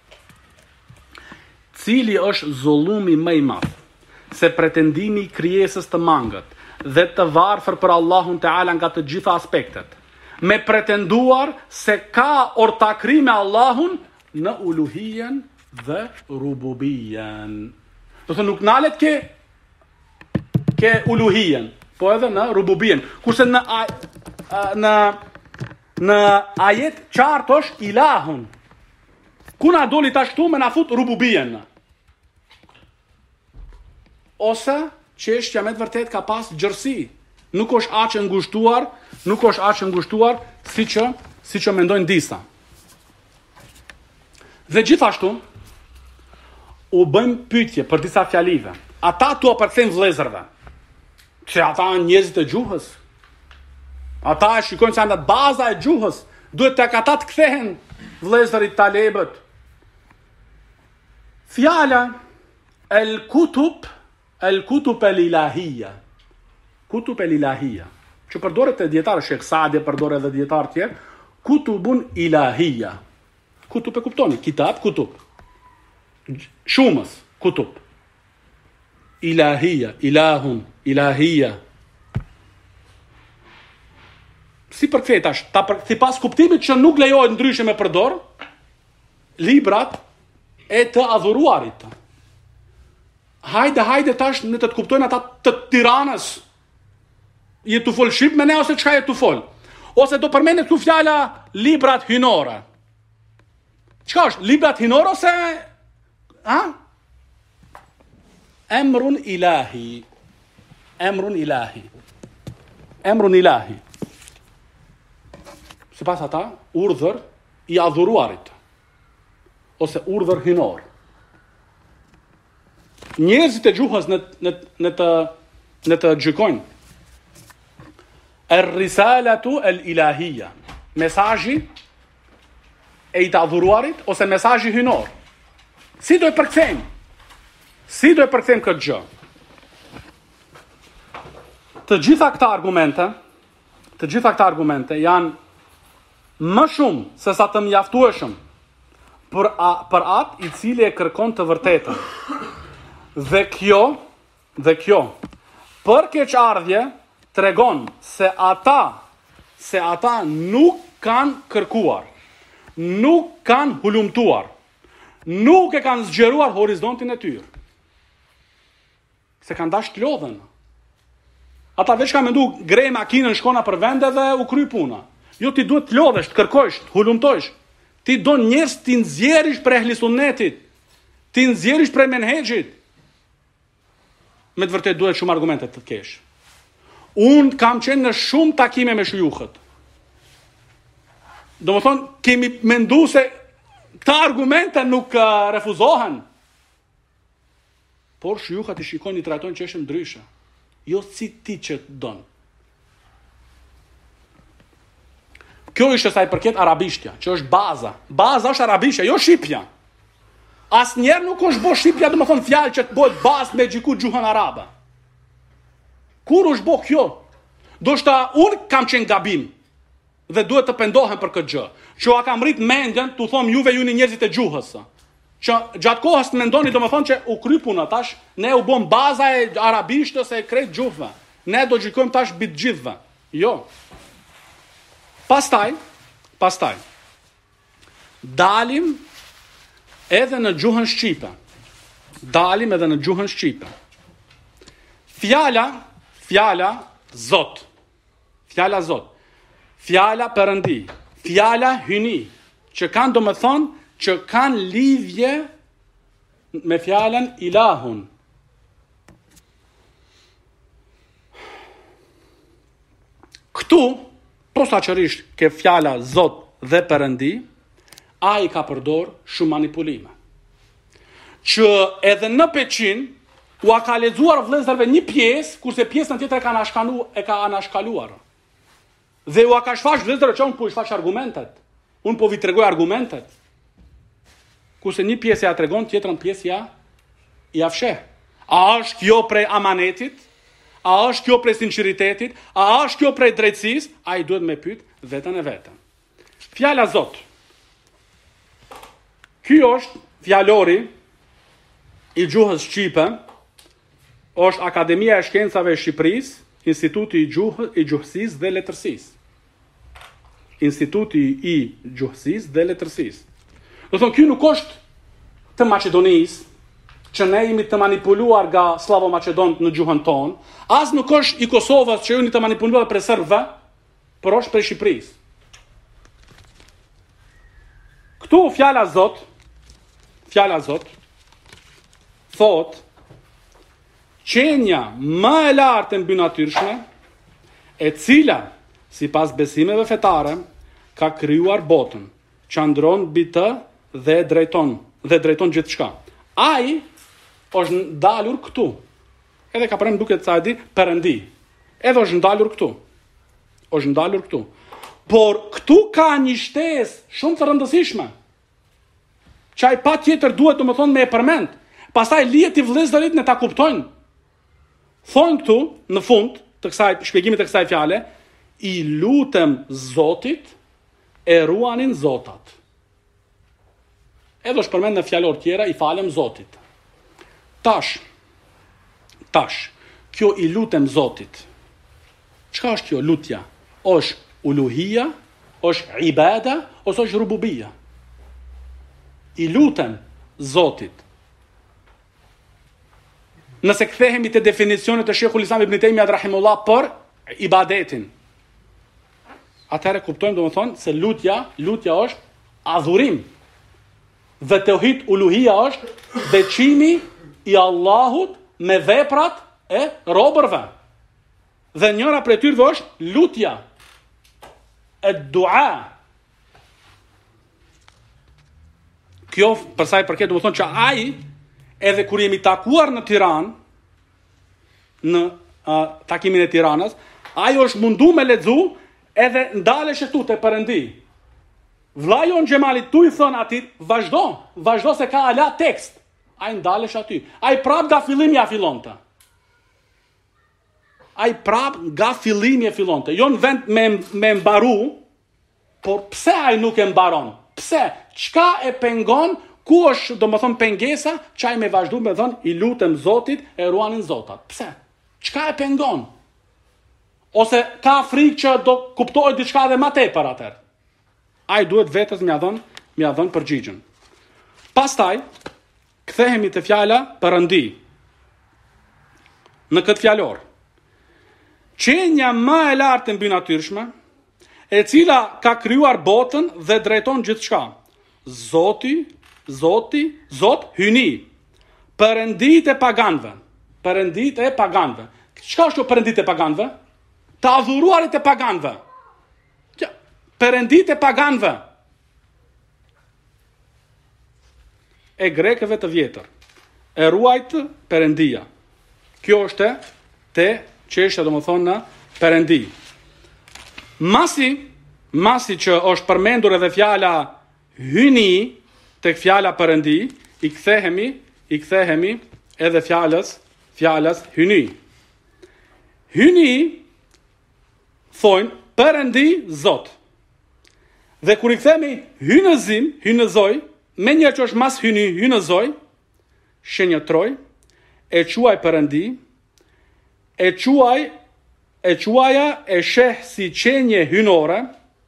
cili është zullumi më i madh, se pretendimi i krijesës të mangët dhe të varfër për Allahun Teala nga të gjitha aspektet, me pretenduar se ka ortakri me Allahun në uluhien dhe rububien. Do të nuk nalet ke uluhien, po edhe në rububien. Kurse në ajet qartë është ilahun. Kuna doli tash këtu me na fut rububien. Ose çështja me të vërtet ka pas gjërsi. Nuk është aq e ngushtuar, siç mendojnë disa. Dhe gjithashtu u bëjmë pyetje për disa fjalive. Ata tu përkthejnë vëllezërve. Se ata janë njerëz të gjuhës. Ata e shikojnë se janë baza e gjuhës. Duhet tek ata të kthehen vëllezërit talebët. Fjala el-kutub el-ilahia. Kutub el-ilahia. që përdoret e dietar Sheikh Saadi, përdoret edhe dietar tjerë, kutubun ilahia. Kutub e kuptoni, kitab, kutub. Shumës, kutub. Ilahia, ilahun, ilahia. Si përkthej tash, sipas kuptimit që nuk lejohet ndryshe me përdor librat e të adhuruarit. Hajde tash në të kuptojnë ata të Tiranës. Je tu fol shqip me ne ose çka je tu fol? Ose do përmendet këtu fjala librat hynore. Çka është? Librat hynore ose Emrun ilahi. Emrun ilahi. Emrun ilahi. Sipas ata, urdhër i adhuruarit. Ose urdhër hynor. Njerëzit e gjuhës në të gjykojnë. Er-risalatu el-ilahia. Mesazhi e i të adhuruarit ose mesazhi hynor. Si do e përkthejmë? Si do e përkthejmë këtë gjë? Të gjitha këta argumente janë më shumë se sa të mjaftueshëm për atë i cili e kërkon të vërtetën. Dhe kjo për keqardhje tregon se ata nuk kanë kërkuar, nuk kanë hulumtuar, nuk e kanë zgjeruar horizontin e tyre. Se kanë dash të lodhen. Ata veç kanë mendu grej makinën, shkona për vende dhe u kry puna. Jo, ti duhet të lodhesh, të kërkojsh, të hulumtojsh. Ti do njerëz ti nxjerrish prej ehli sunnetit, ti nxjerrish prej menhexhit. Me të vërtet duhet shumë argumente të kesh. Unë kam qenë në shumë takime me shuyuhët. Do më thonë, kemi mendu se këta argumente nuk refuzohen. Por shuyuhët i shikojnë, i trajtojnë që është ndryshe. Jo si ti që të donë. Kjo ishte sa i përket arabishtja, që është baza. Baza është arabishtja, jo shqipja. Asnjëherë nuk është bo shqipja, do më thonë fjalë që të bëhet bazë me gjiku gjuhën arabe. Kur është bo kjo? Do shta unë kam qenë gabim dhe duhet të pendohem për këtë gjë. Që a kam rrit mendjen të thom juve juni njerëzit e gjuhës. Që gjatë kohës të mendoni do më thonë që u kry puna tash, ne u bëm baza e arabishtës e krejt gjuhëve. Ne do gjikojmë tash bitë gjithve. Jo. Pastaj, dalim edhe në gjuhën shqipe. Fjala Zot. Fjala Perëndi. Fjala hyni. Që kanë do më thonë, që kanë lidhje me fjalën ilahun. Këtu, posaçërisht ke fjala Zot dhe Perëndi, ai ka përdor shumë manipulime. Që edhe në Peqin u ka lexuar vëllezërve një pjesë, kurse pjesën tjetër e ka anashkaluar. Dhe u ka shfaq vëllezërve që unë po i shfaq argumentet. Unë po vi tregoj argumentet. Kurse një pjesë ja tregon, tjetrën pjesë ja fsheh. A është kjo prej amanetit? A është kjo prej sinqeritetit? A është kjo prej drejtësisë? Ai duhet me pyet veten e vetën. Fjala Zot. Ky është fjalori i gjuhës shqipe, është Akademia e Shkencave e Shqipërisë, Instituti i Gjuhësisë dhe Letërsisë. Instituti i Gjuhësisë dhe Letërsisë. Do thonë, ky nuk është të Maqedonisë, që ne jemi të manipuluar nga slavo-macedonët në gjuhën tonë, as nuk është i Kosovës që jeni të manipuluar për serbëve, por është për Shqipërisë. Këtu fjala Zot, thot, qenja më e lartë e mbynatyrshme, e cila, sipas besimeve fetare, ka krijuar botën, qëndron mbi të dhe drejton gjithçka. Ai është ndalur këtu. Edhe ka përën duket sa e di Perëndi. Edhe është ndalur këtu. Por këtu ka një shtesë shumë të rëndësishme. Që ai patjetër duhet të më thonë me e përmend. Pastaj lihet i vëllezërit në ta kuptojnë. Thonë këtu në fund të kësaj shpjegimit të kësaj fjale i lutem Zotit, e ruanin Zotat. Edhe është përmend në fjalor tjera, i falem Zotit. Tash, kjo i lutem Zotit. Çka është kjo lutja? Është uluhia, është ibada, ose është rububia? I lutem Zotit. Nëse kthehemi te definicionet e Sheikhul Islam Ibn Taymiyah rahimullah për ibadetin, atëherë kuptojmë domethënë se lutja është adhurim. Dhe tauhid uluhia është beqimi i Allahut me veprat e robërve. Dhe njëra prej tyre është lutja, e dua. Kjo për sa i përket domethënë që ai edhe kur jemi takuar në Tiranë, në takimin e Tiranës, ai është mundu me lexu edhe ndalesh tu te Perëndi. Vllai jon Xhemali tu i thon atij, vazhdo se ka ala tekst. Ai ndalesh aty. Ai prap nga fillimi ja fillonte. Jo në vend me mbaru, por pse ai nuk e mbaron? Pse? Çka e pengon? Ku është domethënë pengesa që ai me vazhdu me thon i lutem Zotit, e ruanin Zotat? Pse? Çka e pengon? Ose ka frikë që do kuptojë diçka edhe më tepër atëherë? Ai duhet vetes m'ia dhën përgjigjen. Pastaj kthehemi te fjala Perëndi. Në këtë fjalor, qenja më e lartë e mbynatyrshme, e cila ka krijuar botën dhe drejton gjithçka. Zot hyni. Perëndit e paganëve. Çka është perëndit e paganëve? Të adhuruarit e paganëve. Perëndit e paganëve. E grekëve të vjetër. E ruajt Perëndia. Kjo është te çështja domethënë në Perëndi. Masi që është përmendur edhe fjala hyni tek fjala Perëndi, i kthehemi edhe fjalës hyni. Hyni thonë Perëndi Zot. Dhe kur i kthemi hynëzoj, me një që është mas hynëzoj, shenjëtroj, e quaj Perëndi, e quaja e sheh si qenje hynore,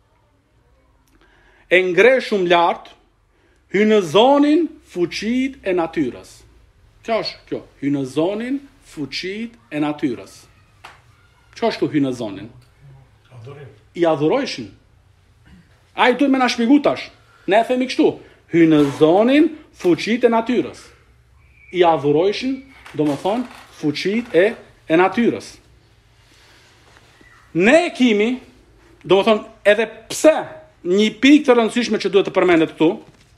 e ngre shumë lartë, hynëzonin fuqit e natyrës. Kjo është kjo, hynëzonin fuqit e natyrës. Kjo është kjo hynëzonin? I adhurojshin. Ai duhet me na shpjegu tash. Ne e themi kështu, hynëzonin fuqit e natyrës. I adhurojshin, domethënë, fuqit e natyrës. Ne e kemi, domethënë, edhe pse një pikë të rëndësishme që duhet të përmendet këtu,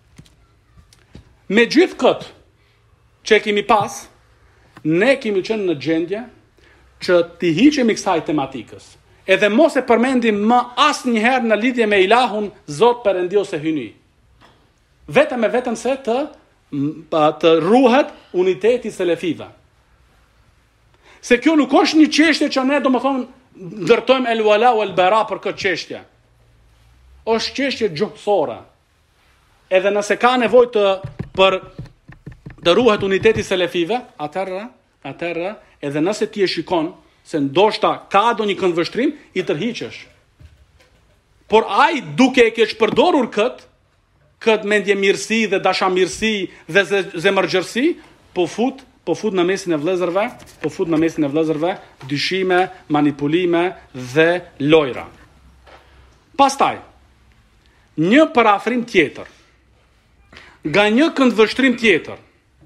me gjithë këtë që e kemi pas, ne kemi qenë në gjendje që t'i hiqemi kësaj tematikës. Edhe mos e përmendim më asnjëherë në lidhje me ilahun Zot Perëndi ose hyni. Vetëm se të ruhet uniteti selefive. Se kjo nuk është një çështje që ne domethënë ndërtojmë el wala wal bara për këtë çështje. Është çështje gjuhësore. Edhe nëse ka nevojë për të ruhet uniteti selefive, atëherë edhe nëse ti e shikon se ndoshta ka do një këndvështrim, i tërhiqesh. Por ai duke e keq përdorur këtë mendje mirësi dhe dashamirësi dhe zemërgjërsi, po fut në mesin e vëllezërve, dyshime, manipulime dhe lojra. Pastaj, një parafrim tjetër, nga një këndvështrim tjetër,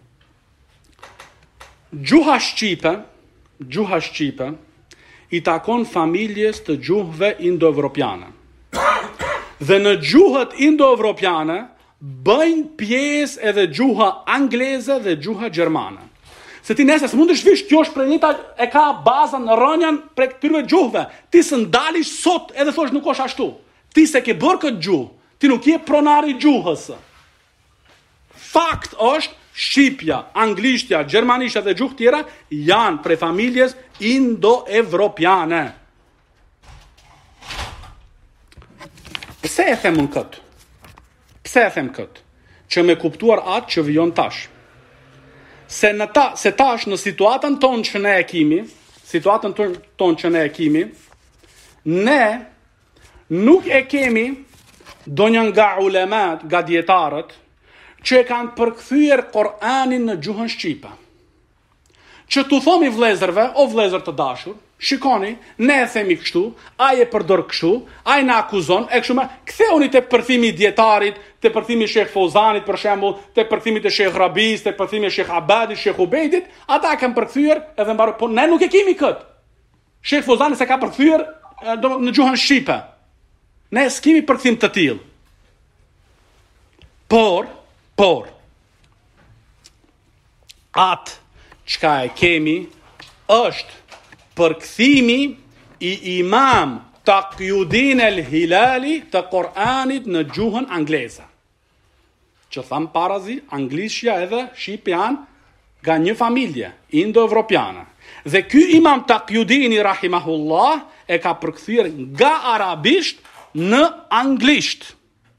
gjuha shqipe i takon familjes të gjuhëve indo-evropiane. Dhe në gjuhët indo-evropiane bëjnë pjesë edhe gjuha angleze dhe gjuha gjermane. Se ti nesër mund të shvish, kjo është prej njëta e ka bazën në rënjan prej këtyre gjuhëve. Ti së ndalish sot edhe thosh nuk është ashtu. Ti se ke bërë këtë gjuhë, ti nuk je pronari gjuhës. Fakt është Shqipja, Anglishtja, Gjermanishtja dhe gjuhë tjera janë prej familjes indo-evropiane. Pse e them unë këtë? Pse e them këtë? Që me kuptuar atë që vijon tash. Se tash në situatën tonë që ne e kemi, ne nuk e kemi donjë nga ulemat, nga dietarët, që e kanë përkthyer Kur'anin në gjuhën shqipe. Që tu thomi vëllezërve, o vëllezër të dashur, shikoni, ne e themi kështu, ai e përdor kështu, ai na akuzon, e kështu me, ktheuni te përthimi i dietarit, te përthimi i Sheh Fozanit për shembull, te përthimi të Sheh Rabis, te përthimi i Sheh Abadit, Sheh Ubejdit, ata kanë përkthyer edhe mbaroi, po ne nuk e kemi kët. Sheh Fozani se ka përkthyer në gjuhën shqipe. Ne s'kemi përkthim të tillë. Por atë çka e kemi është përkthimi i Imam Taqiyuddin el-Hilali të Kur'anit në gjuhën angleze. Që tham parazi, anglishja edhe shqipe janë nga një familje indo-evropiane. Dhe ky Imam Taqiyuddini rahimahullah e ka përkthyer nga arabisht në anglisht.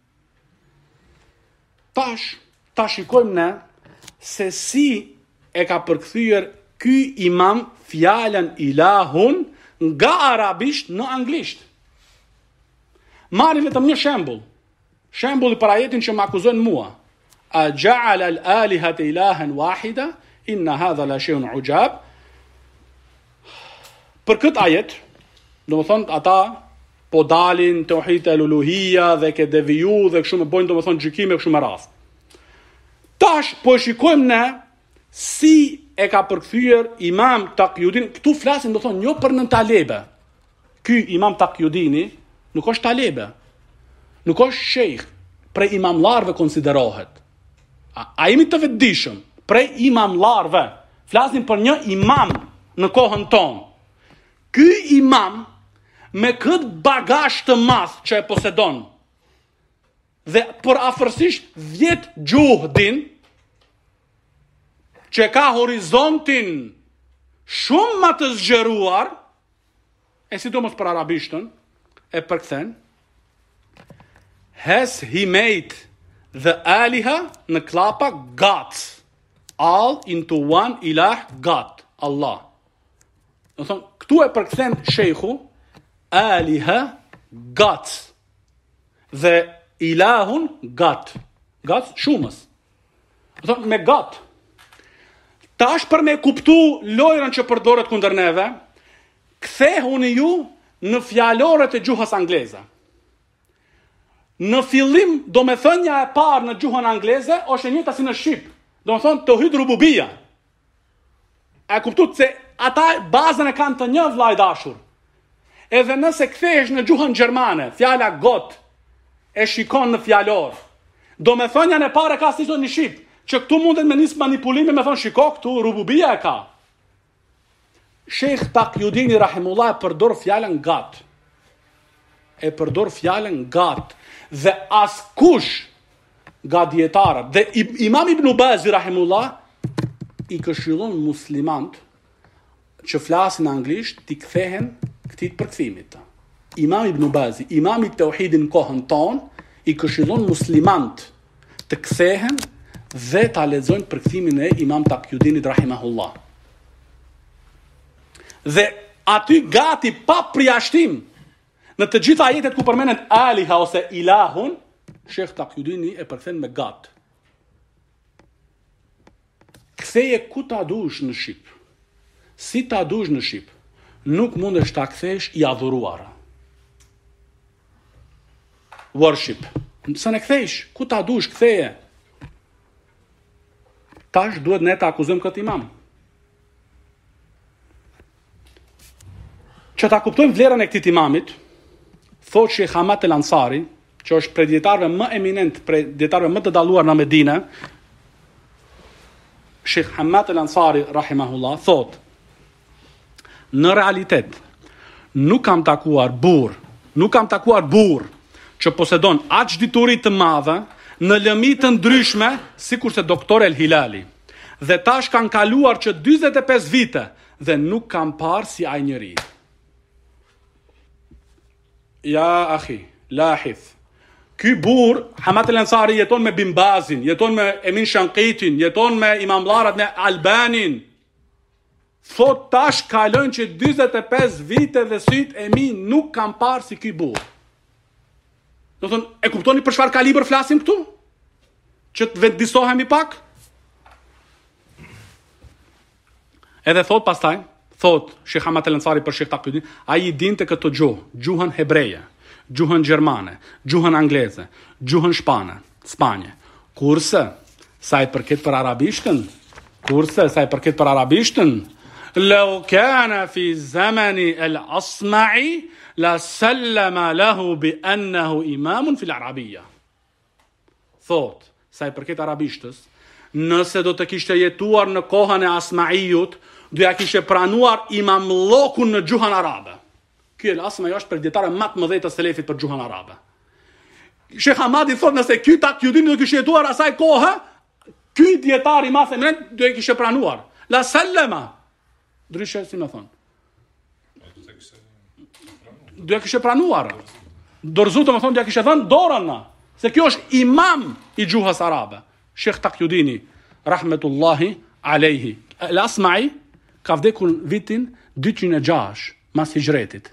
Ta shikojmë ne se si e ka përkthyer ky imam fjalën ilahun nga arabisht në anglisht. Marrim vetëm një shembull. Shembulli për ajetin që më akuzojnë mua. A ja'ala al-alihata ilahan wahida inna hadha la shay'un ujab. Për këtë ajet, domethënë ata po dalin tauhid el-uluhia dhe ke deviju dhe kështu me bojnë domethënë gjykime kështu me radhë. Tash po shikojmë ne si e ka përkthyer Imam Taqiyuddin, këtu flasim do thonë jo për në talebe. Ky Imam Taqiyuddini nuk është talebe. Nuk është shejх, prej imamllarëve konsiderohet. A jemi të vetëdijshëm, prej imamllarëve. Flasim për një imam në kohën tonë. Ky imam me këtë bagazh të madh që e posedon dhe për afërsisht 10 gjuhë din, që ka horizontin shumë më të zgjeruar, e sidomos për arabishtën, e përkthen, has he made the aliha në klapa gods, all into one ilah God, Allah. Do thonë, këtu e përkthen shejhu, aliha gods, dhe ilahun God, God shumës. Do thonë, me God. Tash për me kuptu lojrën që përdoret kundër neve, kthehuni ju në fjalorët e gjuhës angleze. Në fillim, do me thënja e parë në gjuhën angleze, është e njëjta si në shqip. Do me thënë tauhid rububia. E kuptu se ata bazën e kanë të një vllai dashur. Edhe nëse kthehesh në gjuhën gjermane, fjala God e shikon në fjalor. Do me thënja e parë ka si në shqip. Që këtu mundet me nisë manipulime me thonë shiko këtu rububia e ka. Shejh Taqiyuddini rahimullah e përdor fjalën gat. E përdor fjalën gat. Dhe askush nga dietarët dhe Imam Ibn Bazi rahimullah i këshillon muslimant që flasin anglisht t'i kthehen këtij përkthimit. Imam Ibn Bazi, imam i tauhidin kohën tonë, i këshillon muslimant të kthehen dhe ta lexojnë përkthimin e Imam Taqiyuddinit rahimahullah. Dhe aty gati pa përjashtim në të gjitha ajetet ku përmendet aliha ose ilahun, Sheh Taqiyuddini e përkthen me gat. Ktheje ku ta dush në shqip. Si ta dush në shqip, nuk mundesh ta kthesh i adhuruar. Worship. Sa ne kthesh, ku ta dush ktheje. Tash duhet ne ta akuzojmë këtë imam. Që ta kuptojmë vlerën e këtij imamit, thotë Sheikh Hamad el-Ansari, që është prej dietarëve më eminent, prej dietarëve më të dalluar në Medinë, Sheikh Hamad el-Ansari rahimahullah thotë: në realitet nuk kam takuar burr që posedon aq dituri të madhe në lëmi të ndryshme sikurse doktor el-Hilali. Dhe tash kanë kaluar që 45 vite dhe nuk kam parë si ai njeri. Ja, akhi, lahith, ky burr, Hamad el-Ansari, jeton me Bin Bazin, jeton me Emin Shanqitin, jeton me imamllarat në Albanin. Thot tash kalojnë që 45 vite dhe syt e mi nuk kam parë si ky burr. Do thonë, e kuptoni për çfarë kalibër flasim këtu? Që të vendisohemi pak? Edhe thot pastaj, thot Sheikh Hamad el-Ansari për Sheikh Taqiyuddin, ai i dinte këtë gjuhën hebreje, gjuhën gjermane, gjuhën angleze, gjuhën spanje. Kurse sa i përket për arabishtën, law kana fi zamani al-Asma'i la sallama lahu bi annahu imamun fil arabiyya. Thot, sa i përket arabishtës, nëse do të kishte jetuar në kohën e Asma'ijut, do ja kishte pranuar imamllokun në gjuhën arabe. Ky el-Asma'i është për dietarë më të mëdhtë të selefit për gjuhën arabe. Sheikh Hamadi thot nëse ky Taqiyuddin do kishte jetuar asaj kohe, ky dietar i madh do e kishte pranuar. La sallama. Ndryshe si më thon. Do e kishte pranuar. Dorzu të më thon do ja kishte dhënë dorën na, se kjo është imam i gjuhës arabe. Sheikh Taqiyuddini rahmetullahi alayhi. El-Asma'i ka vdekur vitin 206 mas hijretit.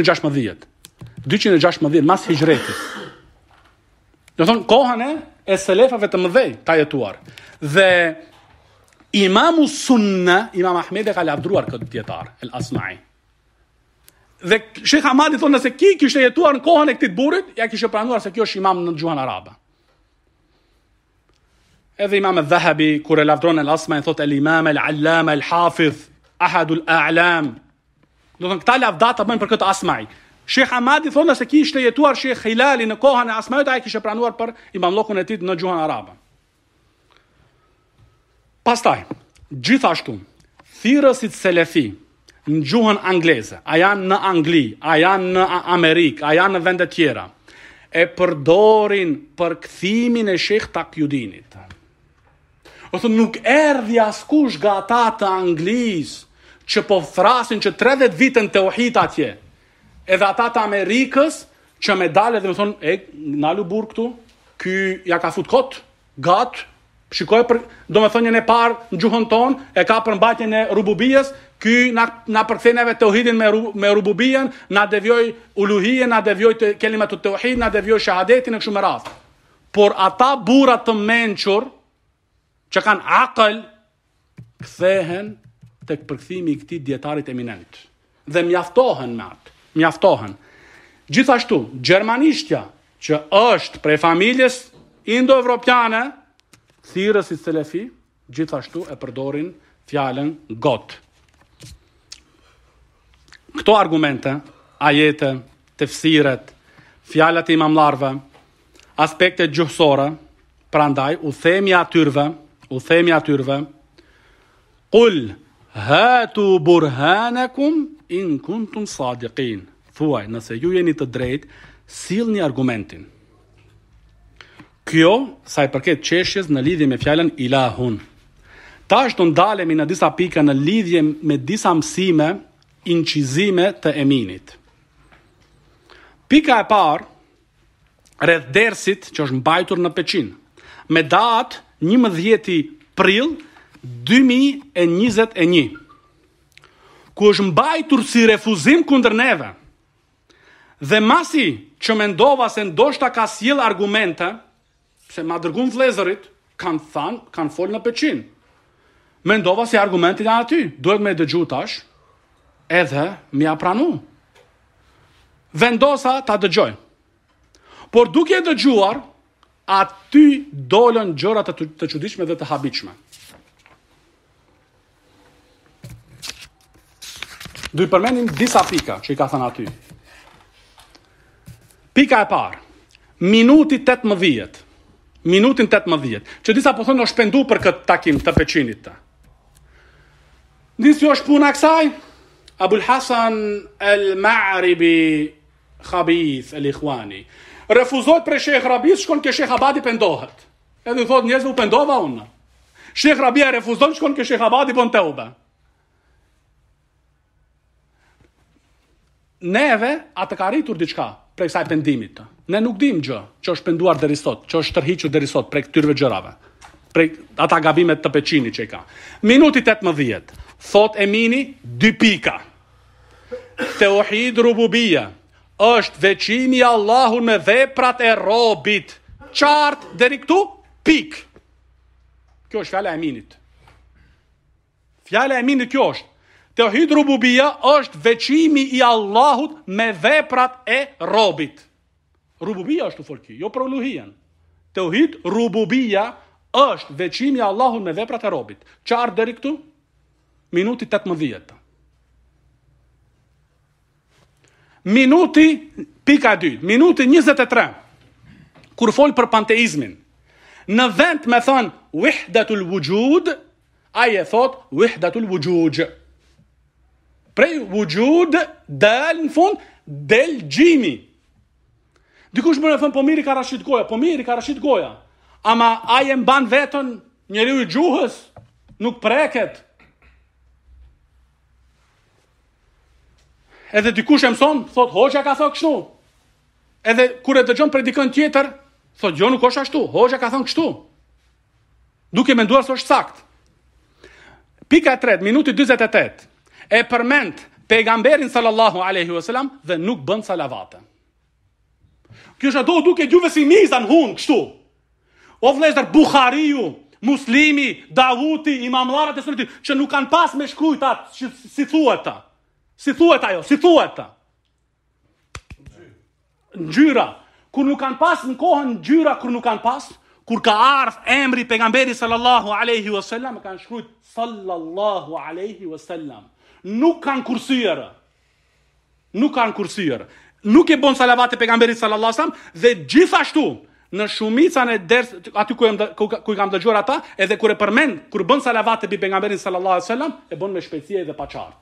216 mas hijretit. Do thonë kohën e selefave të mëdhej ka jetuar. Dhe imamu sunna, Imam Ahmedi ka lavdruar këtë dietar, el-Asma'i. Dhe Sheikh Hamadi thonë nëse ki kishte jetuar në kohën e këtij burrit, ja kishte pranuar se kjo është imam në gjuhën arabe. Edhe Imam al-Dhahabi kur e lavdron el-Asma'i thotë el-Imam al-Allama al-Hafiz, ahadul a'lam. Do thonë këta lavdata bëjnë për këtë Asma'i. Sheikh Hamadi thonë se kishte jetuar Sheikh Hilali në kohën e Asma'it, ai kishte pranuar për imamllokun e tij në gjuhën arabe. Pastaj, gjithashtu, thirrësit selefi në gjuhën angleze, a janë në Angli, a janë në Amerikë, a janë në vende tjera, e përdorin për kthimin e Sheikh Taqiyuddinit. Ose nuk erdhi askush nga ata të Anglisë që po thrasin që 30 vite në tauhid atje. Edhe ata të Amerikës që me dalë dhe më thonë, nalu burë këtu, ky ja ka fut kot, gat, shikoj për, do me thonë një parë në gjuhën tonë, e ka përmbajtjen e rububijës, ky na përktheneve tauhidin me rububijën, na devjoj uluhijën, na devjoj të kelimat të tauhid, na devjoj shahadetin e kështu me radhë. Por ata burra të mençur që kanë akël, kthehen tek përkthimi i këtij dietarit eminent. Dhe mjaftohen me atë. Mjaftohen. Gjithashtu, gjermanishtja, që është prej familjes indo-evropiane, thirrësit selefi, gjithashtu e përdorin fjalën got. Këto argumente, ajete, tefsiret, fjalat e imamllarëve, aspektet gjuhësore, prandaj u themi atyrve, qul hatu burhanakum in kuntum sadiqin. Thuaj, nëse ju jeni të drejtë, sillni argumentin. Kjo sa i përket çështjes në lidhje me fjalën ilahun. Tash do ndalemi në disa pika në lidhje me disa mësime, incizime të Eminit. Pika e parë, rreth dersit që është mbajtur në Peqin, me datë 11 prill 2021, ku është mbajtur si refuzim kundër neve. Dhe masi që mendova se ndoshta ka sjell argumente, se ma dërgun vëllezërit, kanë folë në Peqin. Mendova se argumentit janë aty, duhet me dëgju tash, edhe m'ja pranu. Vendosa ta dëgjoj. Por duke dëgjuar, aty dolën gjëra të çuditshme dhe të habitshme. Do i përmendim disa pika që i ka thënë aty. Pika e parë, minutin 18, që disa po thonë është shpendu për këtë takim të Peqinit të. Disi është puna kësaj? Abul Hasan el-Ma'ribi Khabith el-Ikhwani refuzojt për Sheikh Rabis, shkon ke Sheikh Abadi pendohet. Edhe i thot njerëzve u pendova unë. Sheikh Rabia refuzon, shkon ke Sheikh Abadi pon teube. Neve atë ka arritur diçka prej kësaj pendimit të. Ne nuk dim gjë që është penduar deri sot, që është tërhiqur deri sot prej këtyre gjërave. Prej ata gabimet të Peçinit që i ka. Minuti 18. Thot Emini 2 pika. Tauhid rububia është veçimi i Allahut me veprat e robit. Qartë deri këtu, pik. Kjo është fjala e Eminit. Fjala e Eminit kjo është. Tauhid rububia është veçimi i Allahut me veprat e robit. Rububia është të folki, jo për uluhian. Tauhid rububia është veçimi i Allahut me veprat e robit. Qartë deri këtu? Minuti 18. Minuti pika 2, minuti 23. Kur fol për panteizmin, në vend me thon wahdatul wujud, ai e thot wahdatul wujud. Prej wujud dal në fund del gjimi. Dikush më thon po miri ka rashit goja, po miri ka rashit goja. Ama ai e mban vetën njeriu i gjuhës, nuk preket. Edhe dikush e mëson, thot hoxha ka thënë kështu. Edhe kur e dëgjon prej dikën tjetër, thot jo nuk është ashtu, hoxha ka thënë kështu. Duke menduar se është sakt. Pika 3, minuti 48. E përmend pejgamberin sallallahu alaihi wasallam dhe nuk bën salavate. Kjo është ato duke gjuve si mizan hun kështu. O vëllezër Buhariu, Muslimi, Davuti, imamllarët e sunetit që nuk kanë pas me shkrujt atë si thuhet ta. Si thuhet ajo, si thuhet ta. Ngjyra, kur nuk kanë pas në kohën ngjyra, kur nuk kanë pas, kur ka ardhur emri pejgamberi sallallahu alaihi wasallam, kanë shkruajt sallallahu alaihi wasallam. Nuk kanë kursyer. Nuk kanë kursyer. Nuk e bon salavat e pejgamberit sallallahu alaihi wasallam dhe gjithashtu në shumicën e ders aty ku i kam dëgjuar ata, edhe kur e përmend, kur bën salavat e pejgamberit sallallahu alaihi wasallam, e bën me shpejtësi dhe pa qartë.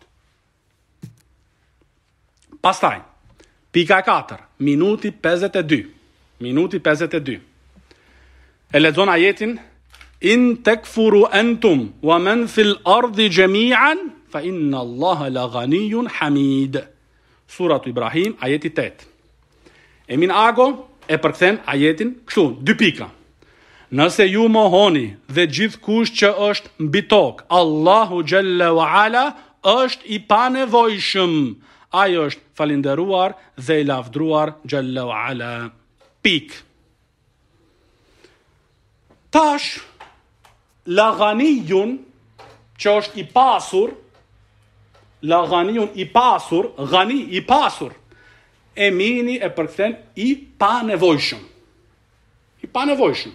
Pastaj, pika 4, minuti 52. Minuti 52. E lexon ajetin in takfuru antum wa man fil ardi jami'an fa inna Allaha la ghaniyyun hamid. Suratu Ibrahim, ajeti 8. Emin Ago e përkthen ajetin kështu, 2 pika. Nëse ju mohoni dhe gjithkush që është mbi tokë, Allahu Jalla wa Ala është i panevojshëm. Ai është falenderuar dhe i lavdruar Jalla wa Ala. Pik. Tash, la ghaniyun, që është i pasur, la ghaniyun i pasur, ghani i pasur, Emini e përkthen i panevojshëm. I panevojshëm.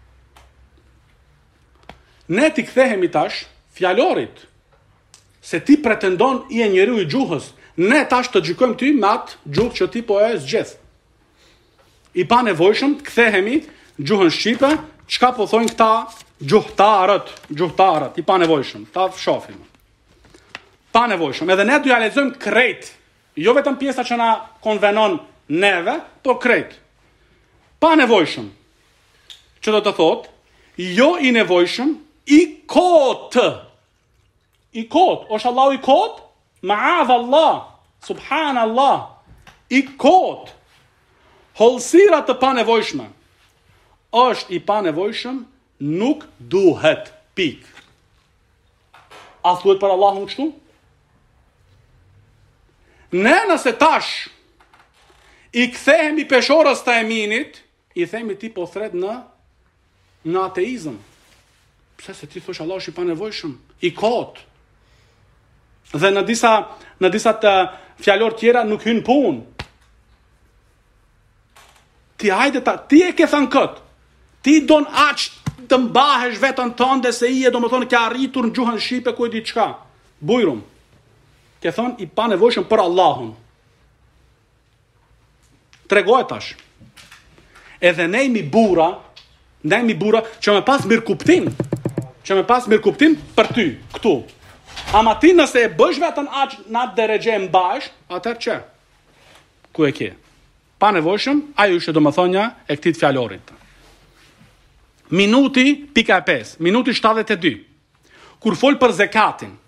Ne ti kthehemi tash fjalorit, se ti pretendon i e njeriu i gjuhës, ne tash të gjykojmë ty me atë gjuhë që ti po e zgjedh. I panevojshëm kthehemi gjuhën shqipe, çka po thonë këta gjuhëtarët, i panevojshëm, ta shohim. Panevojshëm, edhe ne do ja lexojmë krejt, jo vetëm pjesa që na konvenon neve, por krejt. Panevojshëm, që do të thotë, jo i nevojshëm, i kotë. I kotë, është Allahu i kotë? Ma'adha Allah, subhanallah, i kotë. Hollësira të panevojshme, është i panevojshëm, nuk duhet pik. A thuhet për Allahun kështu? Ne nëse tash i kthehemi peshorës të Eminit, i themi ti po thret në ateizëm. Pse se ti thosh Allah është i panevojshëm, i kotë. Dhe në disa të fjalor tjera nuk hyn punë. Ti hajde ti e ke thënë këtë. Ti don aq të mbahesh vetën tënde se i e domethënë ke arritur në gjuhën shqipe ku e di çka. Bujrum. Ke thënë i panevojshëm për Allahun. Tregoj tash. Edhe ne jemi burra që me pas mirë kuptim për ty, këtu. Ama ti nëse e bësh vetën aq në atë deregje mbahesh, atëherë që? Ku e ke? Panevojshëm, ajo është domethënia e këtij fjalorit. Minuti pika 5, minuti 72. Kur fol për zekatin,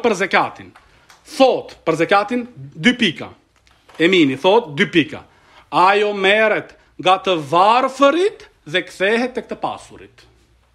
thot për zekatin 2 pika. Emini thot 2 pika. Ajo merret nga të varfërit dhe kthehet tek të pasurit.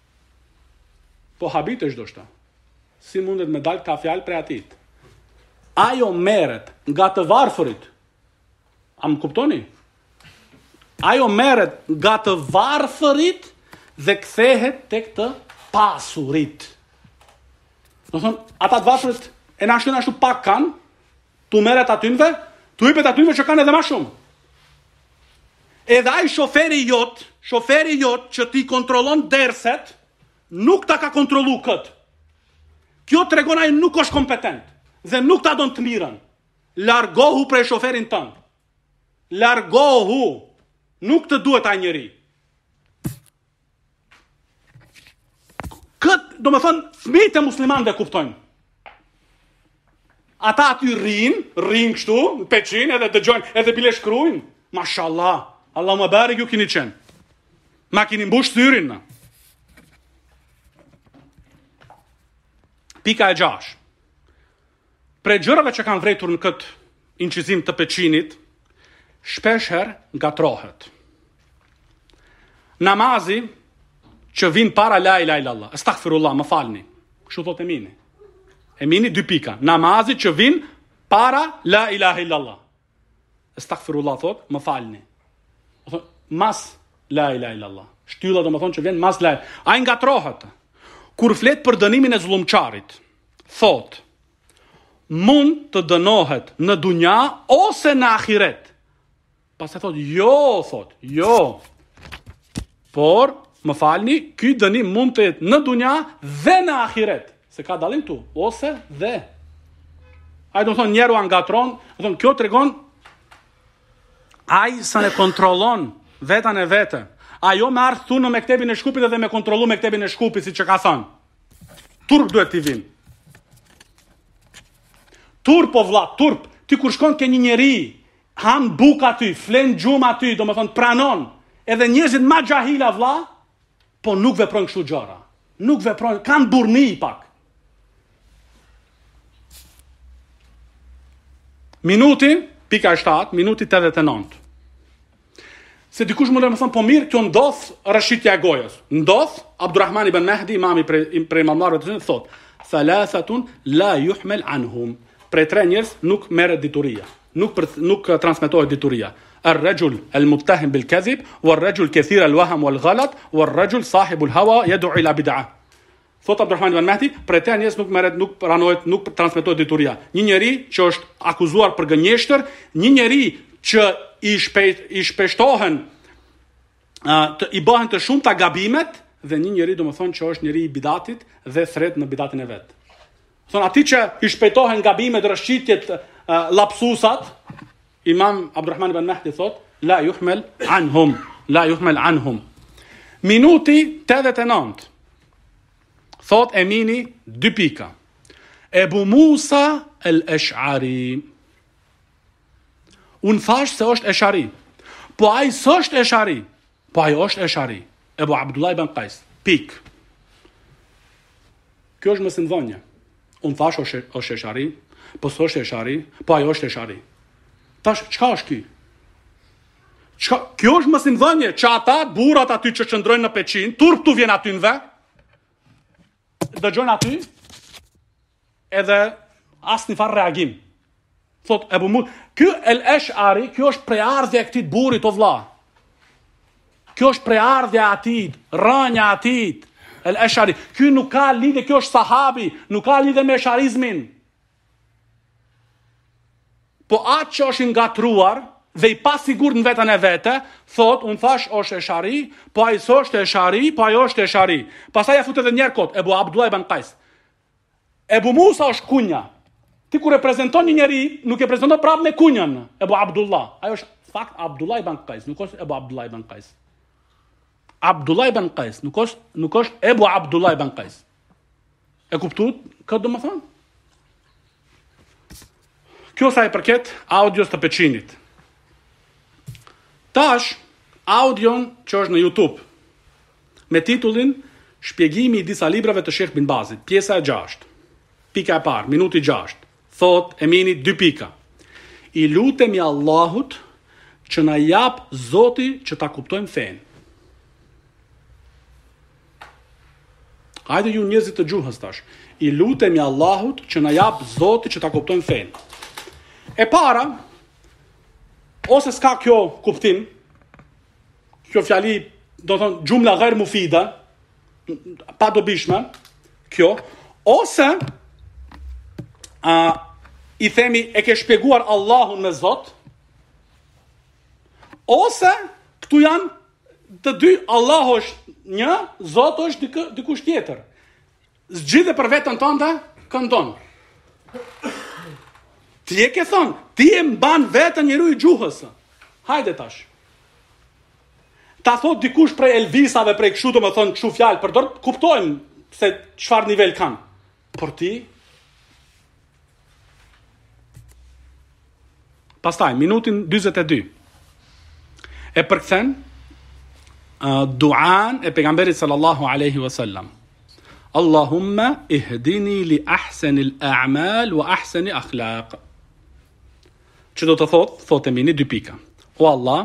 Po habit është do shta. Si mundet me dalë ka fjalë prej atit? Ajo merret nga të varfërit. A më kuptoni? Ajo merret nga të varfërit dhe kthehet tek të pasurit. Do thonë, ata të varfërit e ashtu pak kanë, tu merret atynve, tu hipet atynve që kanë edhe ma shumë. Edhe ai shoferi jot që ti kontrollon derset, nuk ta ka kontrollu këtë. Kjo tregon ai nuk është kompetent dhe nuk ta don të mirën. Largohu prej shoferin tënd. Largohu. Nuk të duhet ai njeri. Këtë, do me thënë, fëmijët e muslimanëve kuptojnë. Ata aty rrinë kështu, në peqin, edhe dëgjojnë, edhe bile shkrujnë. Mashallah, Allah më barik ju kini qenë. Ma kini mbush thyrin në. Pika e 6. Prej gjërave që kanë vrejtur në këtë incizim të peqinit, shpesher gatrohet. Namazi që vin para la ilaha illallah, astaghfirullah, më falni. Kështu thot Emini. Emini 2 pika. Namazi që vin para la ilaha illallah. Astaghfirullah thot, më falni. Mas la ilaha illallah. Shtylla do më thonë që vjen mas la. Ai ngatrohet. Kur flet për dënimin e zullumçarit, thot, mund të dënohet në dunja ose në ahiret. Pas e thot, jo. Por, më falni, ky dënim mund të jetë në dunja dhe në ahiret. Se ka dalim tu, ose dhe. Ai do thonë njeru angatron, do thonë kjo tregon ai sa ne kontrollon vetan e vete. Ajo me ardh thunë në mektebin e Shkupit edhe me kontrollu mektebin e Shkupit, si që ka thënë. Turp duhet t'i vinë. Turp o vlla, turp. Ti kur shkon ke një njeri, han buk aty, flen gjumë aty, do me thonë pranon, edhe njerëzit ma gjahila vlla, po nuk veprojnë kështu gjëra. Nuk veprojnë, kanë burni pak. Minuti, pika 7, minuti 89. Se dikush mund të më thonë, po mirë, kjo ndodh rashitja e gojës. Ndodh, Abdurrahman ibn Mahdi, imami prej imamlarëve të thot, thalathatun la yuhmal anhum. Prej 3 njerëz nuk merret dituria. Nuk transmetohet dituria. Ar-rajul al-muttahim bil-kadhib, war-rajul kathir al-wahm wal-ghalat, war-rajul sahib al-hawa yad'u ila bid'ah. Thot Abdurrahman ibn Mahdi, prej 3 njerëz nuk pranohet, nuk transmetohet dituria. Një njeri që është akuzuar për gënjeshtër, një njeri që i shpeshtohen, i bëhen të shumta gabimet, dhe një njeri do më thonë që është njeri i bidatit dhe thret në bidatin e vetë. Thonë ati që i shpejtohen gabimet, rëshqitjet, lapsusat, Imam Abdurrahman ibn Mahdi thot, la yuhmel anhum. Minuti 89. Thot Emini 2 pika. Ebu Musa el-Esh'ari. Unë thash se është Esh'ari. Po ai s'është Esh'ari. Po ai është Esh'ari. Ebu Abdullah ibn Qais. Pik. Kjo është mësimdhënie. Unë thash është Esh'ari. Po s'është Esh'ari. Po ai është Esh'ari. Tash, çka është ky? Kjo është mësimdhënie që ata burrat aty që qëndrojnë në Peqin, turp tu vjen aty në ve, dëgjojnë aty, edhe asnjë farë reagim. Thot Ebu Musa, ky el-Esh'ari, kjo është preardhja e këtij burrit o vlla. Kjo është preardhja e atij, rënja e atij, el-Esh'ari. Ky nuk ka lidhje, kjo është sahabi, nuk ka lidhje me esharizmin. Po atë që është ngatruar dhe i pasigur në vetën e vete, thot, unë thash është Esh'ari, po ai s'është Esh'ari, po ai është Esh'ari. Pastaj ja fut edhe njerë kot, Ebu Abdullah ibn Qais. Ebu Musa është kunja. Ti kur e prezanton një njeri, nuk e prezanton prapë me kunjën, Ebu Abdullah. Ai është fakt Abdullah ibn Qais, nuk është Ebu Abdullah ibn Qais. Abdullah ibn Qais, nuk është Ebu Abdullah ibn Qais. E kuptuat këtë do më thonë? Kjo sa i përket audios të Peqinit. Tash, audion që është në YouTube, me titullin Shpjegimi i disa librave të Sheikh bin Bazit, pjesa e 6, pika e parë, minuti 6, thot Emini 2 pika. I lutemi Allahut që na jap Zoti që ta kuptojmë fenë. Hajde ju njerëzit të gjuhës tash. I lutemi Allahut që na jap Zoti që ta kuptojmë fenë. E para, ose s'ka kjo kuptim, kjo fjali, do të thonë gjumla ghair mufida, pa dobishme, kjo, ose i themi e ke shpjeguar Allahun me Zot, ose këtu janë të dy, Allahu është një, Zot është dikush tjetër. Zgjidhe për vetën tënde, këndon. Ti e ke thonë, ti e mban vetën njeriu i gjuhës. Hajde tash. Ta thot dikush prej Elvisave, prej kështu të më thonë kështu fjalë, përdor, kuptojmë se çfarë nivel kanë. Por ti pastaj, minutin 42. E përkthen duan e pejgamberit sallallahu alaihi wasallam. Allahumma ihdini li ahsani al-a'mal wa ahsani akhlaq. Që do të thotemi një 2 pika. O Allah,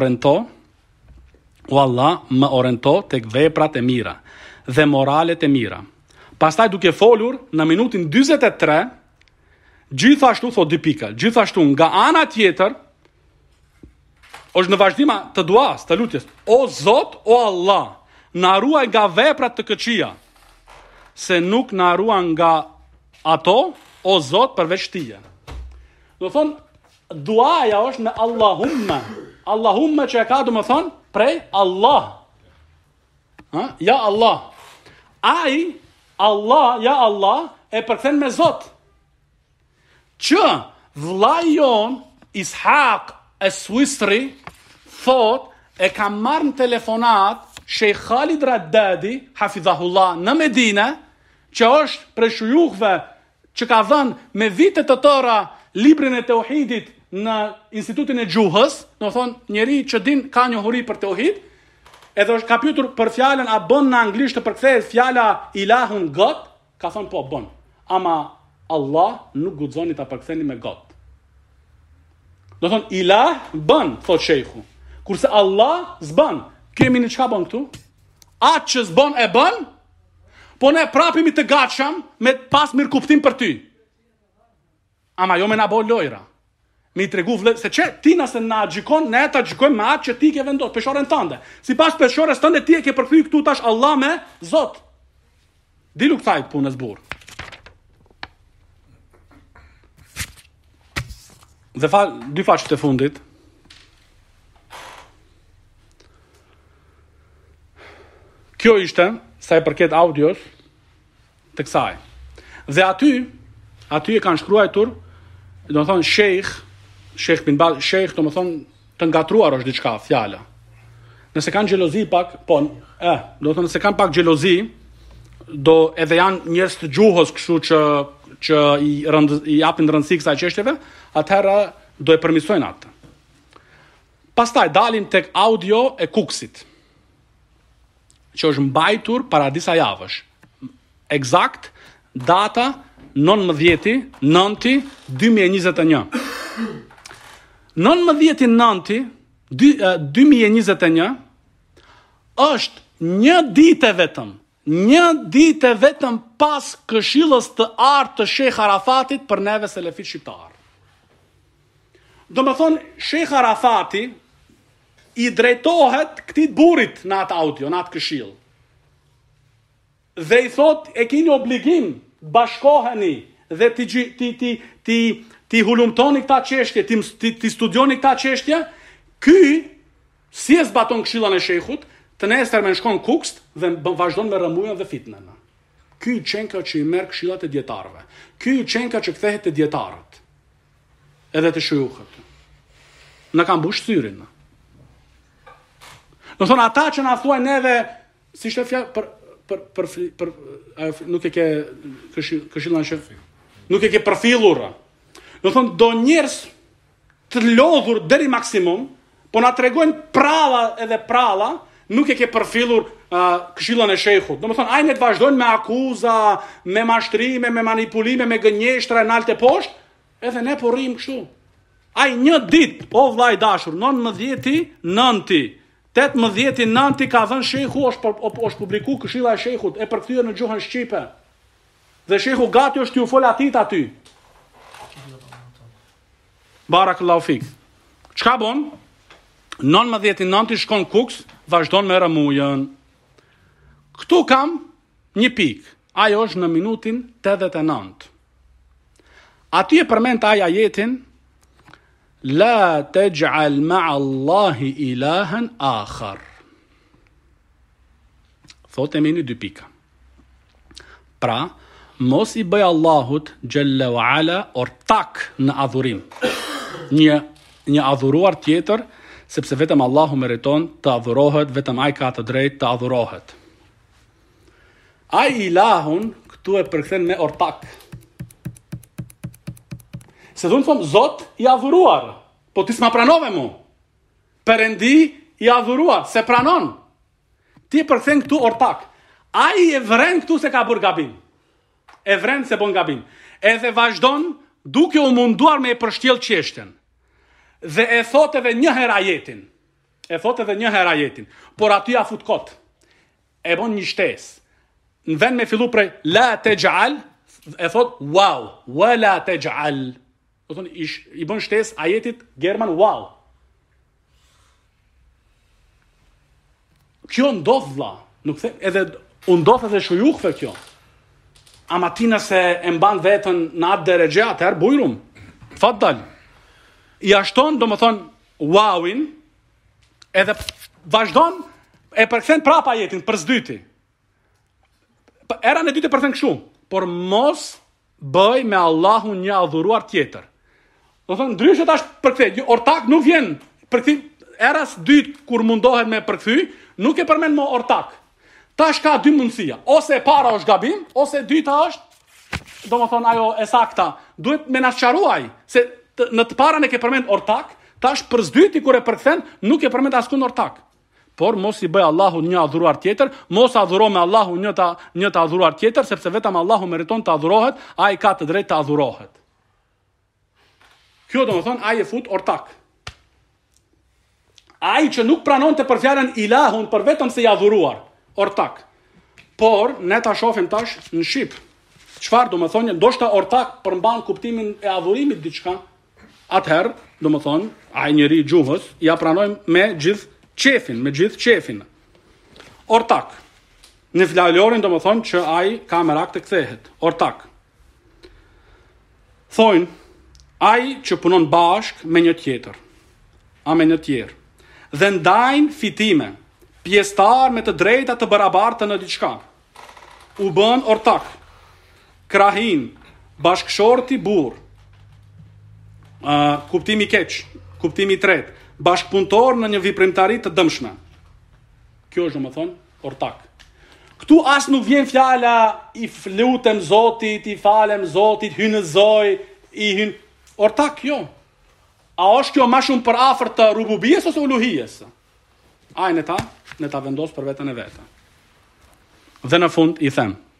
më oriento tek veprat e mira dhe moralet e mira. Pastaj duke folur në minutin 43, gjithashtu thot 2 pika. Gjithashtu nga ana tjetër është në vazhdima të duas, të lutjes. O Zot, o Allah, na ruaj nga veprat të këqija, se nuk na ruan nga ato, o Zot, përveç Tije. Do thonë, duaja është me Allahumma. Allahumma që e ka do më thonë prej Allah. Ja Allah. Ai, Allah, ja Allah, e përkthen me Zot. Që vllai jon Ishaq es-Suisri thot e ka marrë në telefonat Sheikh Khalid Raddadi, hafidhahullah, në Medina, që është prej shujukëve që ka dhënë me vite të tëra librin e tauhidit në institutin e gjuhës, do thonë njeri që din ka njohuri për tauhid, edhe është ka pyetur për fjalën a bën në anglisht të përkthehet fjala ilahun God, ka thonë po bën. Ama Allah nuk guxoni ta përktheni me God. Do thonë ilah bën, thot sheikhu. Kurse Allah s'bën. Kemi në çka bën këtu? Atë që s'bën e bën, po ne prapimi të gatshëm me pas mirë kuptim për ty. Ama jo me na bo lojra. Me i tregu vlet, se që ti nëse na gjikon, ne ta gjikojmë me atë që ti ke vendosur, peshorën tënde. Sipas peshorës tënde ti e ke përkthy këtu tash Allah me Zot. Dilu kësaj punës burr. Dhe 2 faqet e fundit. Kjo ishte sa i përket audios të kësaj. Dhe aty e kanë shkruar, do të thonë Sheikh bin Baz, Sheikh, do të thonë të ngatruar është diçka fjala. Nëse kanë xhelozi pak, po, do të thonë se kanë pak xhelozi, do edhe janë njerëz të gjuhës kështu që i japin rëndësi kësaj çështjeve, atëherë do e përmirësojnë atë. Pastaj dalin tek audio e Kuksit, që është mbajtur para disa javësh. Eksakt data 19/9/2021. 19/9/2021 është një ditë vetëm pas këshillës të artë të Sheikh Arafatit për neve selefit shqiptar. Do me thonë, Sheikh Arafati i drejtohet këtij burrit në atë audio, në atë këshill. Dhe i thot, e keni obligim, bashkoheni dhe ti hulumtoni këta çështje, ti studioni këta çështje. Ky si e zbaton këshillën e shejkhut, të nesër më shkon Kukst dhe vazhdon me rrëmujën dhe fitnën. Ky i çenka që i merr këshillat e dietarëve. Ky i çenka që kthehet te dietarët. Edhe të shujukët. Në kanë mbush syrin. Do thonë ata që na thuajnë neve, si ishte fjalë për nuk e ke këshillën shef. Nuk e ke përfillur. Do thonë do njerëz të lodhur deri maksimum, po na tregojnë pralla, nuk e ke përfillur këshillën e shejkhut. Do të thonë ai ne të vazhdojnë me akuza, me mashtrime, me manipulime, me gënjeshtra nalte poshtë, edhe ne po rrim kështu. Ai një ditë, o vllai dashur, 19/9, 18/9 ka dhënë shehu, është publiku Këshilla e Shehut, e përkthyer në gjuhën shqipe. Dhe shehu gati është t'ju fol atit aty. Barakallahu fik. Çka bon? 19/9 shkon Kuks, vazhdon me rëmujën. Këtu kam një pikë. Ajo është në minutin 89. Aty e përmend ai ajetin La taj'al ma'a Allahi ilahan akhar. Thotë një dy pika. Pra, mos i bëj Allahut Jalla wa Ala ortak në adhurim. Një adhuruar tjetër, sepse vetëm Allahu meriton të adhurohet, vetëm ai ka të drejtë të adhurohet. Ai ilahun këtu e përkthen me ortak. Se dhunë thëmë, Zot i adhuruar, po ti s'ma pranove mu. Perëndi i adhuruar, se pranon. Ti e përkthen këtu ortak. Ai e vren këtu se ka bërë gabim. E vren se bon gabim. Edhe vazhdon duke u munduar me e përshtiel qeshtjen. Dhe e thot edhe një herë ajetin. Por aty ja fut kot. E bon një shtesë. Në vend me fillu prej la taj'al, e thot wow, wa la taj'al. Do thonë i bën shtesë ajetit German wow. Kjo ndodh vlla, nuk the edhe u ndodh edhe shujuhve kjo. Ama ti nëse e mban veten në atë derexhe, atëherë bujrum. Faddal. I ashton, domethën wowin, edhe vazhdon e përkthen prapa ajetin për s'dyti. Era në dytë përkthen kështu, por mos bëj me Allahun një adhuruar tjetër. Do thonë ndryshe tash përkthe, ortak nuk vjen. Përkthim eras dytë kur mundohet me përkthy, nuk e përmend më ortak. Tash ka dy mundësia, ose e para është gabim, ose e dyta është, domethënë ajo e sakta. Duhet me na sqaruaj se në të parën e ke përmend ortak, tash për s'dyti kur e përkthen nuk e përmend askund ortak. Por mos i bëj Allahun një adhuruar tjetër, mos adhuro me Allahun një të adhuruar tjetër, sepse vetëm Allahu meriton të adhurohet, ai ka të drejtë të adhurohet. Kjo domethënë ai e fut ortak. Ai që nuk pranonte për fjalën ilahun për vetëm se i adhuruar, ortak. Por ne ta shohim tash në shqip. Çfarë domethënë, ndoshta ortak përmban kuptimin e adhurimit diçka. Atëherë, domethënë, ai njeri i gjuhës ja pranojmë me gjithë qefin. Ortak. Në fjalorin domethënë që ai ka merak të kthehet. Ortak. Thonë ai që punon bashk me një tjetër, a me një tjerë, dhe ndajnë fitime, pjesëtar me të drejta të barabarta në diçka. U bën ortak. Krahin, bashkëshorti burr. Kuptimi keq, kuptimi i tretë, bashkpunëtor në një veprimtari të dëmshme. Kjo është domethënë ortak. Ktu as nuk vjen fjala i lutem Zotit, i falem Zotit, hynëzoj, i hyn ortak jo. A është kjo më shumë për afër të rububies ose uluhies? Ai ne ta vendos për veten e vet. Dhe në fund i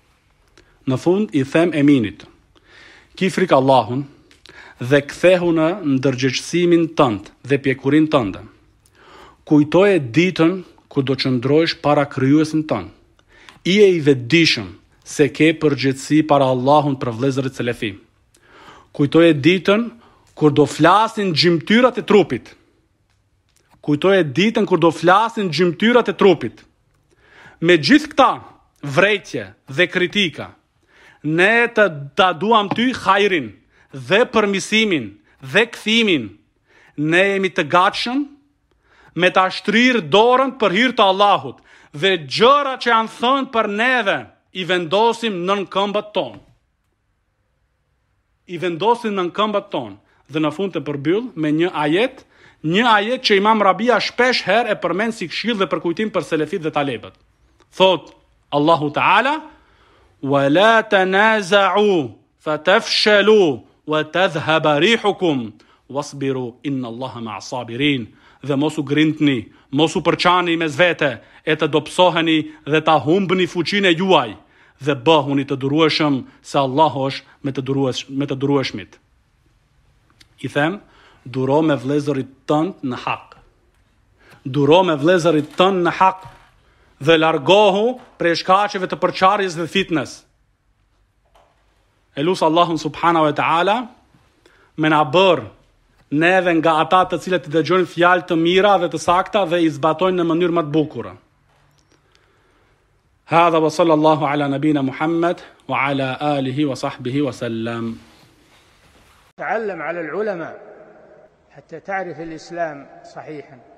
them Eminit, ki frikë Allahun dhe kthehu në ndërgjegjësimin tënd dhe pjekurin tënde. Kujtoje ditën ku do qëndrojsh para krijuesin tënd. I vetëdijshëm se ke përgjegjësi para Allahun për vëllezërit selefi. Kujtoje ditën kur do flasin gjymtyrat e trupit. Me gjithë këta vrejtje dhe kritika, ne të duam ty hajrin dhe përmisimin dhe kthimin. Ne jemi të gatshëm me ta shtrirë dorën për hir të Allahut dhe gjëra që janë thënë për neve i vendosim nën këmbët tonë. Dhe në fund të përbyll me një ajet që Imam Rabia shpesh herë e përmend si këshill dhe përkujtim për selefit dhe talebët. Thot Allahu Teala: "Wa la tanaza'u fatafshalu wa tadhhaba rihukum wasbiru inna Allaha ma'as sabirin." Dhe mos u grindni, mos u përçani mes vete, e të dobësoheni dhe ta humbni fuqinë e juaj dhe bëhuni të durueshëm se Allahu është me të durueshmit. I them, Duro me vëllezërit tënd në hak. Duro me vëllezërit tënd në hak dhe largohu prej shkaqeve të përçarjes dhe fitnes. E lusë Allahun subhanahu wa ta'ala me na bërë neve nga ata të cilët i dëgjojnë fjalë të mira dhe të sakta dhe i zbatojnë në mënyrë më të bukur. Hadha wa sallallahu ala nabina Muhammad wa ala alihi wa sahbihi wa sallam. تعلم على العلماء حتى تعرف الإسلام صحيحا.